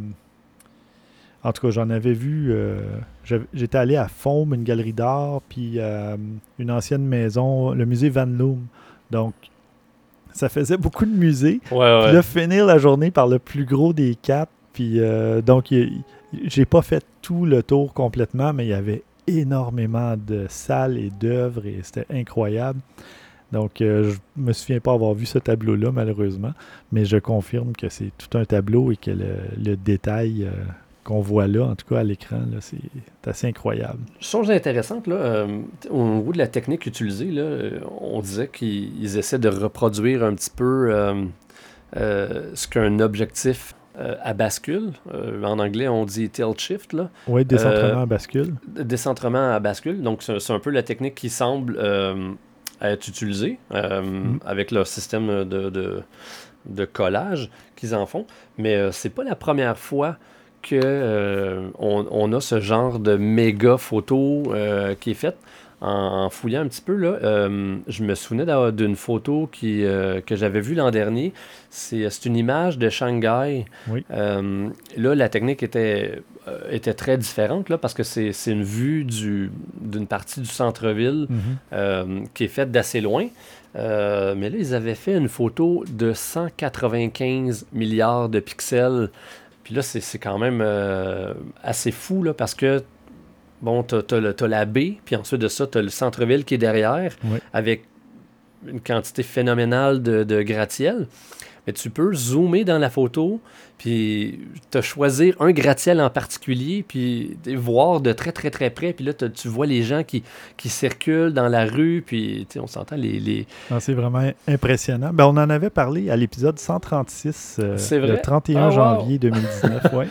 [SPEAKER 1] en tout cas, j'en avais vu... euh, j'avais- j'étais allé à Foam, une galerie d'art, puis euh, une ancienne maison, le musée Van Loom. Donc, ça faisait beaucoup de musées.
[SPEAKER 2] Ouais, ouais.
[SPEAKER 1] Puis là, finir la journée par le plus gros des quatre. Puis euh, donc, il- il- j'ai pas fait tout le tour complètement, mais il y avait énormément de salles et d'œuvres et c'était incroyable. Donc, euh, je me souviens pas avoir vu ce tableau-là, malheureusement, mais je confirme que c'est tout un tableau et que le, le détail euh, qu'on voit là, en tout cas à l'écran, là, c'est assez incroyable.
[SPEAKER 2] Chose intéressante, là, euh, au niveau de la technique utilisée, là, euh, on disait qu'ils ils essaient de reproduire un petit peu euh, euh, ce qu'un objectif euh, à bascule. Euh, en anglais, on dit tilt shift, là.
[SPEAKER 1] Oui, décentrement
[SPEAKER 2] Euh,
[SPEAKER 1] à bascule.
[SPEAKER 2] Décentrement à bascule. Donc, c'est c'est un peu la technique qui semble euh, être utilisée euh,
[SPEAKER 1] Mm.
[SPEAKER 2] avec leur système de, de, de collage qu'ils en font. Mais euh, c'est pas la première fois que euh, on, on a ce genre de méga photo euh, qui est faite. En, en fouillant un petit peu, là, euh, je me souvenais d'avoir- d'une photo qui, euh, que j'avais vue l'an dernier. C'est c'est une image de Shanghai.
[SPEAKER 1] Oui.
[SPEAKER 2] Euh, là, la technique était, euh, était très différente là, parce que c'est c'est une vue du- d'une partie du centre-ville
[SPEAKER 1] Mhm.
[SPEAKER 2] euh, qui est faite d'assez loin. Euh, mais là, ils avaient fait une photo de cent quatre-vingt-quinze milliards de pixels. Puis là, c'est c'est quand même euh, assez fou là, parce que bon, t'as, t'as le- t'as la baie, puis ensuite de ça, t'as le centre-ville qui est derrière,
[SPEAKER 1] Oui.
[SPEAKER 2] avec une quantité phénoménale de, de gratte-ciel. Mais tu peux zoomer dans la photo, puis te choisir un gratte-ciel en particulier, puis t'sais, voir de très, très, très près. Puis là, t'as- tu vois les gens qui, qui circulent dans la rue, puis t'sais, on s'entend les... les...
[SPEAKER 1] Ah, c'est vraiment impressionnant. Ben, on en avait parlé à l'épisode cent trente-six, euh,
[SPEAKER 2] C'est
[SPEAKER 1] le
[SPEAKER 2] vrai?
[SPEAKER 1] trente et un
[SPEAKER 2] Ah, wow!
[SPEAKER 1] janvier deux mille dix-neuf. Ouais.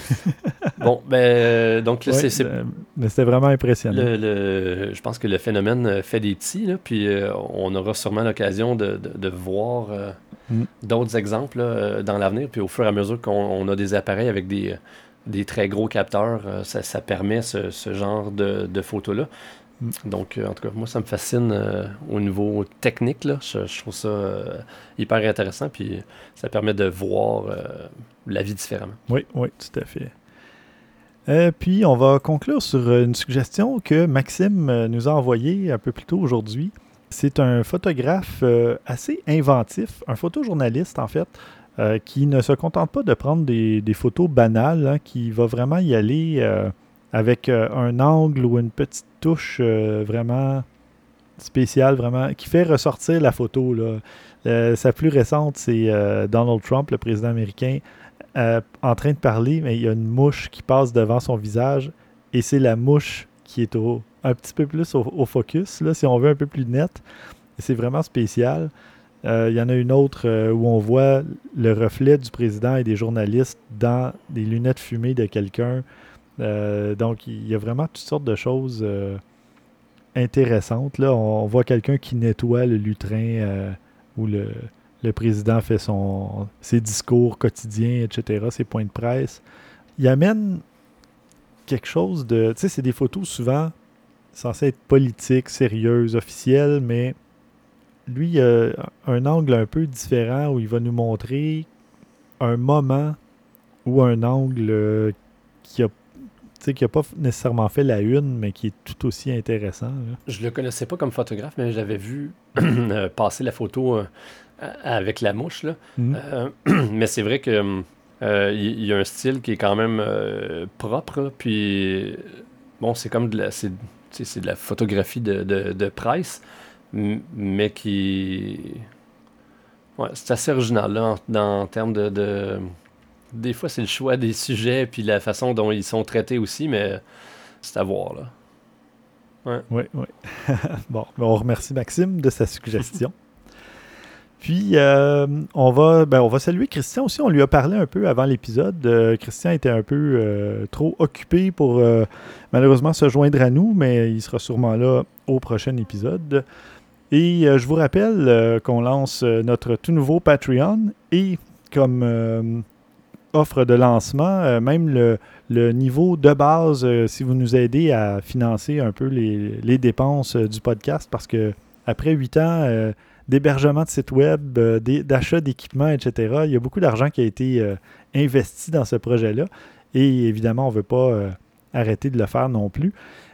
[SPEAKER 2] Bon, ben, euh, donc là,
[SPEAKER 1] Ouais,
[SPEAKER 2] c'est... c'est-
[SPEAKER 1] euh, mais c'était vraiment impressionnant.
[SPEAKER 2] Le, le- je pense que le phénomène euh, fait des petits, là, puis euh, on aura sûrement l'occasion de, de- de voir euh,
[SPEAKER 1] Mm.
[SPEAKER 2] d'autres exemples là, euh, dans l'avenir. Puis au fur et à mesure qu'on on a des appareils avec des, des très gros capteurs, euh, ça, ça permet ce, ce genre de, de photos-là.
[SPEAKER 1] Mm.
[SPEAKER 2] Donc, euh, en tout cas, moi, ça me fascine euh, au niveau technique. Là. Je, je trouve ça euh, hyper intéressant, puis ça permet de voir euh, la vie différemment.
[SPEAKER 1] Oui, oui, tout à fait. Euh, puis, on va conclure sur une suggestion que Maxime euh, nous a envoyée un peu plus tôt aujourd'hui. C'est un photographe euh, assez inventif, un photojournaliste en fait, euh, qui ne se contente pas de prendre des, des photos banales, hein, qui va vraiment y aller euh, avec euh, un angle ou une petite touche euh, vraiment spéciale, vraiment, qui fait ressortir la photo, là. Euh, sa plus récente, c'est euh, Donald Trump, le président américain, euh, en train de parler, mais il y a une mouche qui passe devant son visage et c'est la mouche qui est au, un petit peu plus au, au focus, là, si on veut un peu plus net. Et c'est vraiment spécial. Euh, il y en a une autre euh, où on voit le reflet du président et des journalistes dans des lunettes fumées de quelqu'un. Euh, donc, il y a vraiment toutes sortes de choses euh, intéressantes. Là, on, on voit quelqu'un qui nettoie le lutrin euh, où le, le président fait son, ses discours quotidiens, et cetera, ses points de presse. Il amène quelque chose de... Tu sais, c'est des photos souvent censées être politiques, sérieuses, officielles, mais lui, il a un angle un peu différent où il va nous montrer un moment ou un angle euh, qui a tu sais, qui n'a pas nécessairement fait la une, mais qui est tout aussi intéressant. Là.
[SPEAKER 2] Je le connaissais pas comme photographe, mais j'avais vu euh, passer la photo euh, avec la mouche. Là.
[SPEAKER 1] Mm.
[SPEAKER 2] Euh, mais c'est vrai que euh, il y, y a un style qui est quand même euh, propre. Là, puis bon, c'est comme de la, c'est, c'est de la photographie de, de, de presse, m- mais qui, ouais, c'est assez original là, en, dans, en termes de, de des fois, c'est le choix des sujets puis la façon dont ils sont traités aussi, mais c'est à voir, là. Ouais.
[SPEAKER 1] Oui, oui. Bon, ben on remercie Maxime de sa suggestion. Puis, euh, on, va, ben, on va saluer Christian aussi. On lui a parlé un peu avant l'épisode. Euh, Christian était un peu euh, trop occupé pour euh, malheureusement se joindre à nous, mais il sera sûrement là au prochain épisode. Et euh, je vous rappelle euh, qu'on lance euh, notre tout nouveau Patreon et comme... Euh, offre de lancement, euh, même le, le niveau de base, euh, si vous nous aidez à financer un peu les, les dépenses euh, du podcast, parce que après huit ans euh, d'hébergement de site web, euh, d'achat d'équipements, et cetera, il y a beaucoup d'argent qui a été euh, investi dans ce projet-là. Et évidemment, on ne veut pas euh, arrêter de le faire non plus.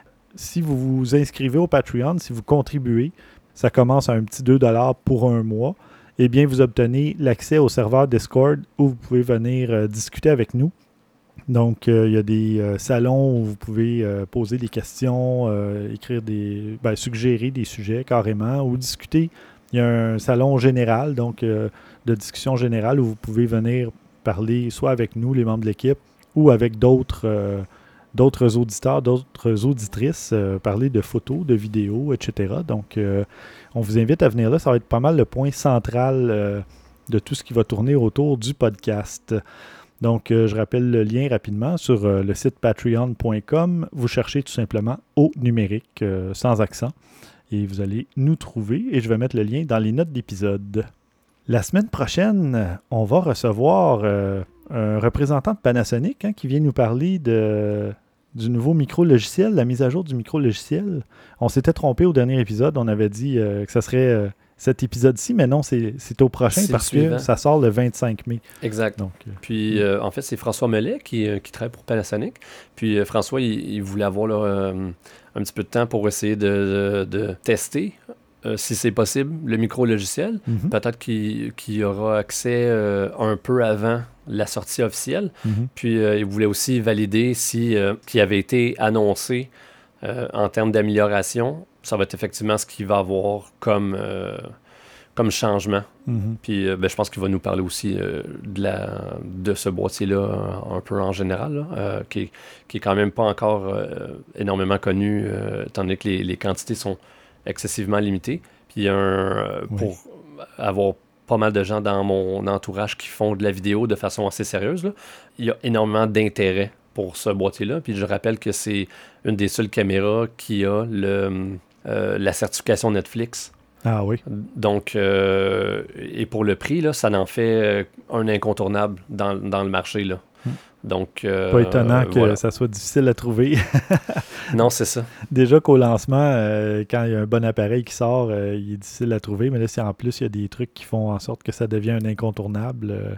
[SPEAKER 1] Si vous vous inscrivez au Patreon, si vous contribuez, ça commence à un petit deux dollars pour un mois, eh bien, vous obtenez l'accès au serveur Discord où vous pouvez venir euh, discuter avec nous. Donc, euh, il y a des euh, salons où vous pouvez euh, poser des questions, euh, écrire des, ben, suggérer des sujets carrément, ou discuter. Il y a un salon général, donc euh, de discussion générale où vous pouvez venir parler soit avec nous, les membres de l'équipe, ou avec d'autres euh, d'autres auditeurs, d'autres auditrices, euh, parler de photos, de vidéos, et cetera. Donc, euh, on vous invite à venir là. Ça va être pas mal le point central euh, de tout ce qui va tourner autour du podcast. Donc, euh, je rappelle le lien rapidement sur euh, le site patreon point com. Vous cherchez tout simplement au numérique, euh, sans accent, et vous allez nous trouver. Et je vais mettre le lien dans les notes d'épisode. La semaine prochaine, on va recevoir euh, un représentant de Panasonic hein, qui vient nous parler de... du nouveau micro-logiciel, la mise à jour du micro-logiciel. On s'était trompé au dernier épisode. On avait dit euh, que ça serait euh, cet épisode-ci, mais non, c'est, c'est au prochain
[SPEAKER 2] c'est
[SPEAKER 1] parce que ça sort le vingt-cinq mai.
[SPEAKER 2] Exact.
[SPEAKER 1] Donc, euh,
[SPEAKER 2] Puis, euh, en fait, c'est François Mellet qui, euh, qui travaille pour Panasonic. Puis, euh, François, il, il voulait avoir là, euh, un petit peu de temps pour essayer de, de, de tester, euh, si c'est possible, le micro-logiciel.
[SPEAKER 1] mm-hmm.
[SPEAKER 2] Peut-être qu'il, qu'il aura accès euh, un peu avant la sortie officielle.
[SPEAKER 1] Mm-hmm.
[SPEAKER 2] Puis, euh, il voulait aussi valider si euh, ce qui avait été annoncé euh, en termes d'amélioration, ça va être effectivement ce qu'il va avoir comme, euh, comme changement.
[SPEAKER 1] Mm-hmm.
[SPEAKER 2] Puis, euh, ben, je pense qu'il va nous parler aussi euh, de, la, de ce boîtier-là un, un peu en général, là, euh, qui, est, qui est quand même pas encore euh, énormément connu, euh, étant donné que les, les quantités sont excessivement limitées. Puis, un, euh,
[SPEAKER 1] Oui.
[SPEAKER 2] pour avoir pas mal de gens dans mon entourage qui font de la vidéo de façon assez sérieuse, là, il y a énormément d'intérêt pour ce boîtier-là. Puis, je rappelle que c'est une des seules caméras qui a le, euh, la certification Netflix.
[SPEAKER 1] Ah oui.
[SPEAKER 2] Donc, euh, et pour le prix, là, ça en fait un incontournable dans, dans le marché, là.
[SPEAKER 1] Hmm.
[SPEAKER 2] Donc, euh,
[SPEAKER 1] Pas étonnant que
[SPEAKER 2] voilà.
[SPEAKER 1] ça soit difficile à trouver.
[SPEAKER 2] Non, c'est ça.
[SPEAKER 1] Déjà qu'au lancement, euh, quand il y a un bon appareil qui sort, euh, il est difficile à trouver. Mais là, si en plus, il y a des trucs qui font en sorte que ça devient un incontournable, euh,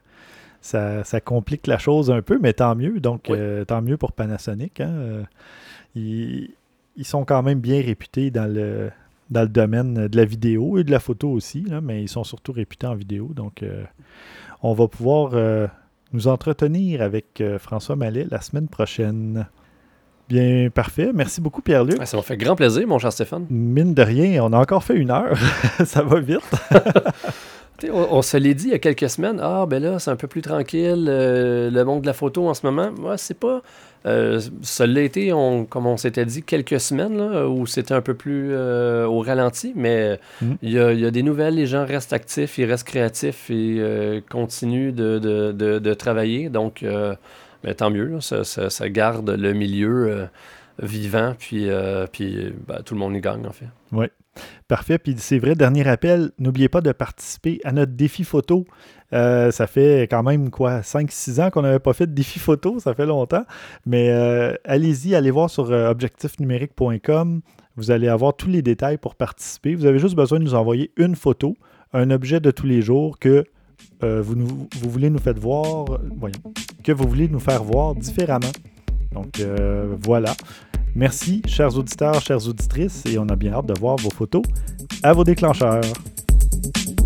[SPEAKER 1] ça, ça complique la chose un peu, mais tant mieux. Donc,
[SPEAKER 2] Oui.
[SPEAKER 1] euh, tant mieux pour Panasonic. Hein? Euh, ils, ils sont quand même bien réputés dans le, dans le domaine de la vidéo et de la photo aussi, là, mais ils sont surtout réputés en vidéo. Donc, euh, on va pouvoir euh, nous entretenir avec euh, François Mallet la semaine prochaine. Bien, parfait. Merci beaucoup, Pierre-Luc.
[SPEAKER 2] Ah, ça m'a fait grand plaisir, mon cher Stéphane.
[SPEAKER 1] Mine de rien, on a encore fait une heure. Ça va vite.
[SPEAKER 2] On, on se l'est dit il y a quelques semaines. Ah, ben là, c'est un peu plus tranquille, euh, le monde de la photo en ce moment. Ouais, c'est pas... Euh, ça l'a été, on, comme on s'était dit, quelques semaines là, où c'était un peu plus euh, au ralenti, mais il mm. y, a, y a des nouvelles, les gens restent actifs, ils restent créatifs et euh, continuent de, de, de, de travailler. Donc, euh, ben, tant mieux, là, ça, ça, ça garde le milieu euh, vivant, puis, euh, puis ben, tout le monde y gagne, en fait.
[SPEAKER 1] Oui. Parfait. Puis c'est vrai, dernier rappel, n'oubliez pas de participer à notre défi photo. Euh, ça fait quand même quoi, cinq six ans qu'on n'avait pas fait de défi photo, ça fait longtemps. Mais euh, allez-y, allez voir sur euh, objectif numérique point com. Vous allez avoir tous les détails pour participer. Vous avez juste besoin de nous envoyer une photo, un objet de tous les jours que euh, vous, nous, vous voulez nous faire voir, voyons, que vous voulez nous faire voir différemment. Donc euh, voilà. Merci, chers auditeurs, chères auditrices, et on a bien hâte de voir vos photos à vos déclencheurs.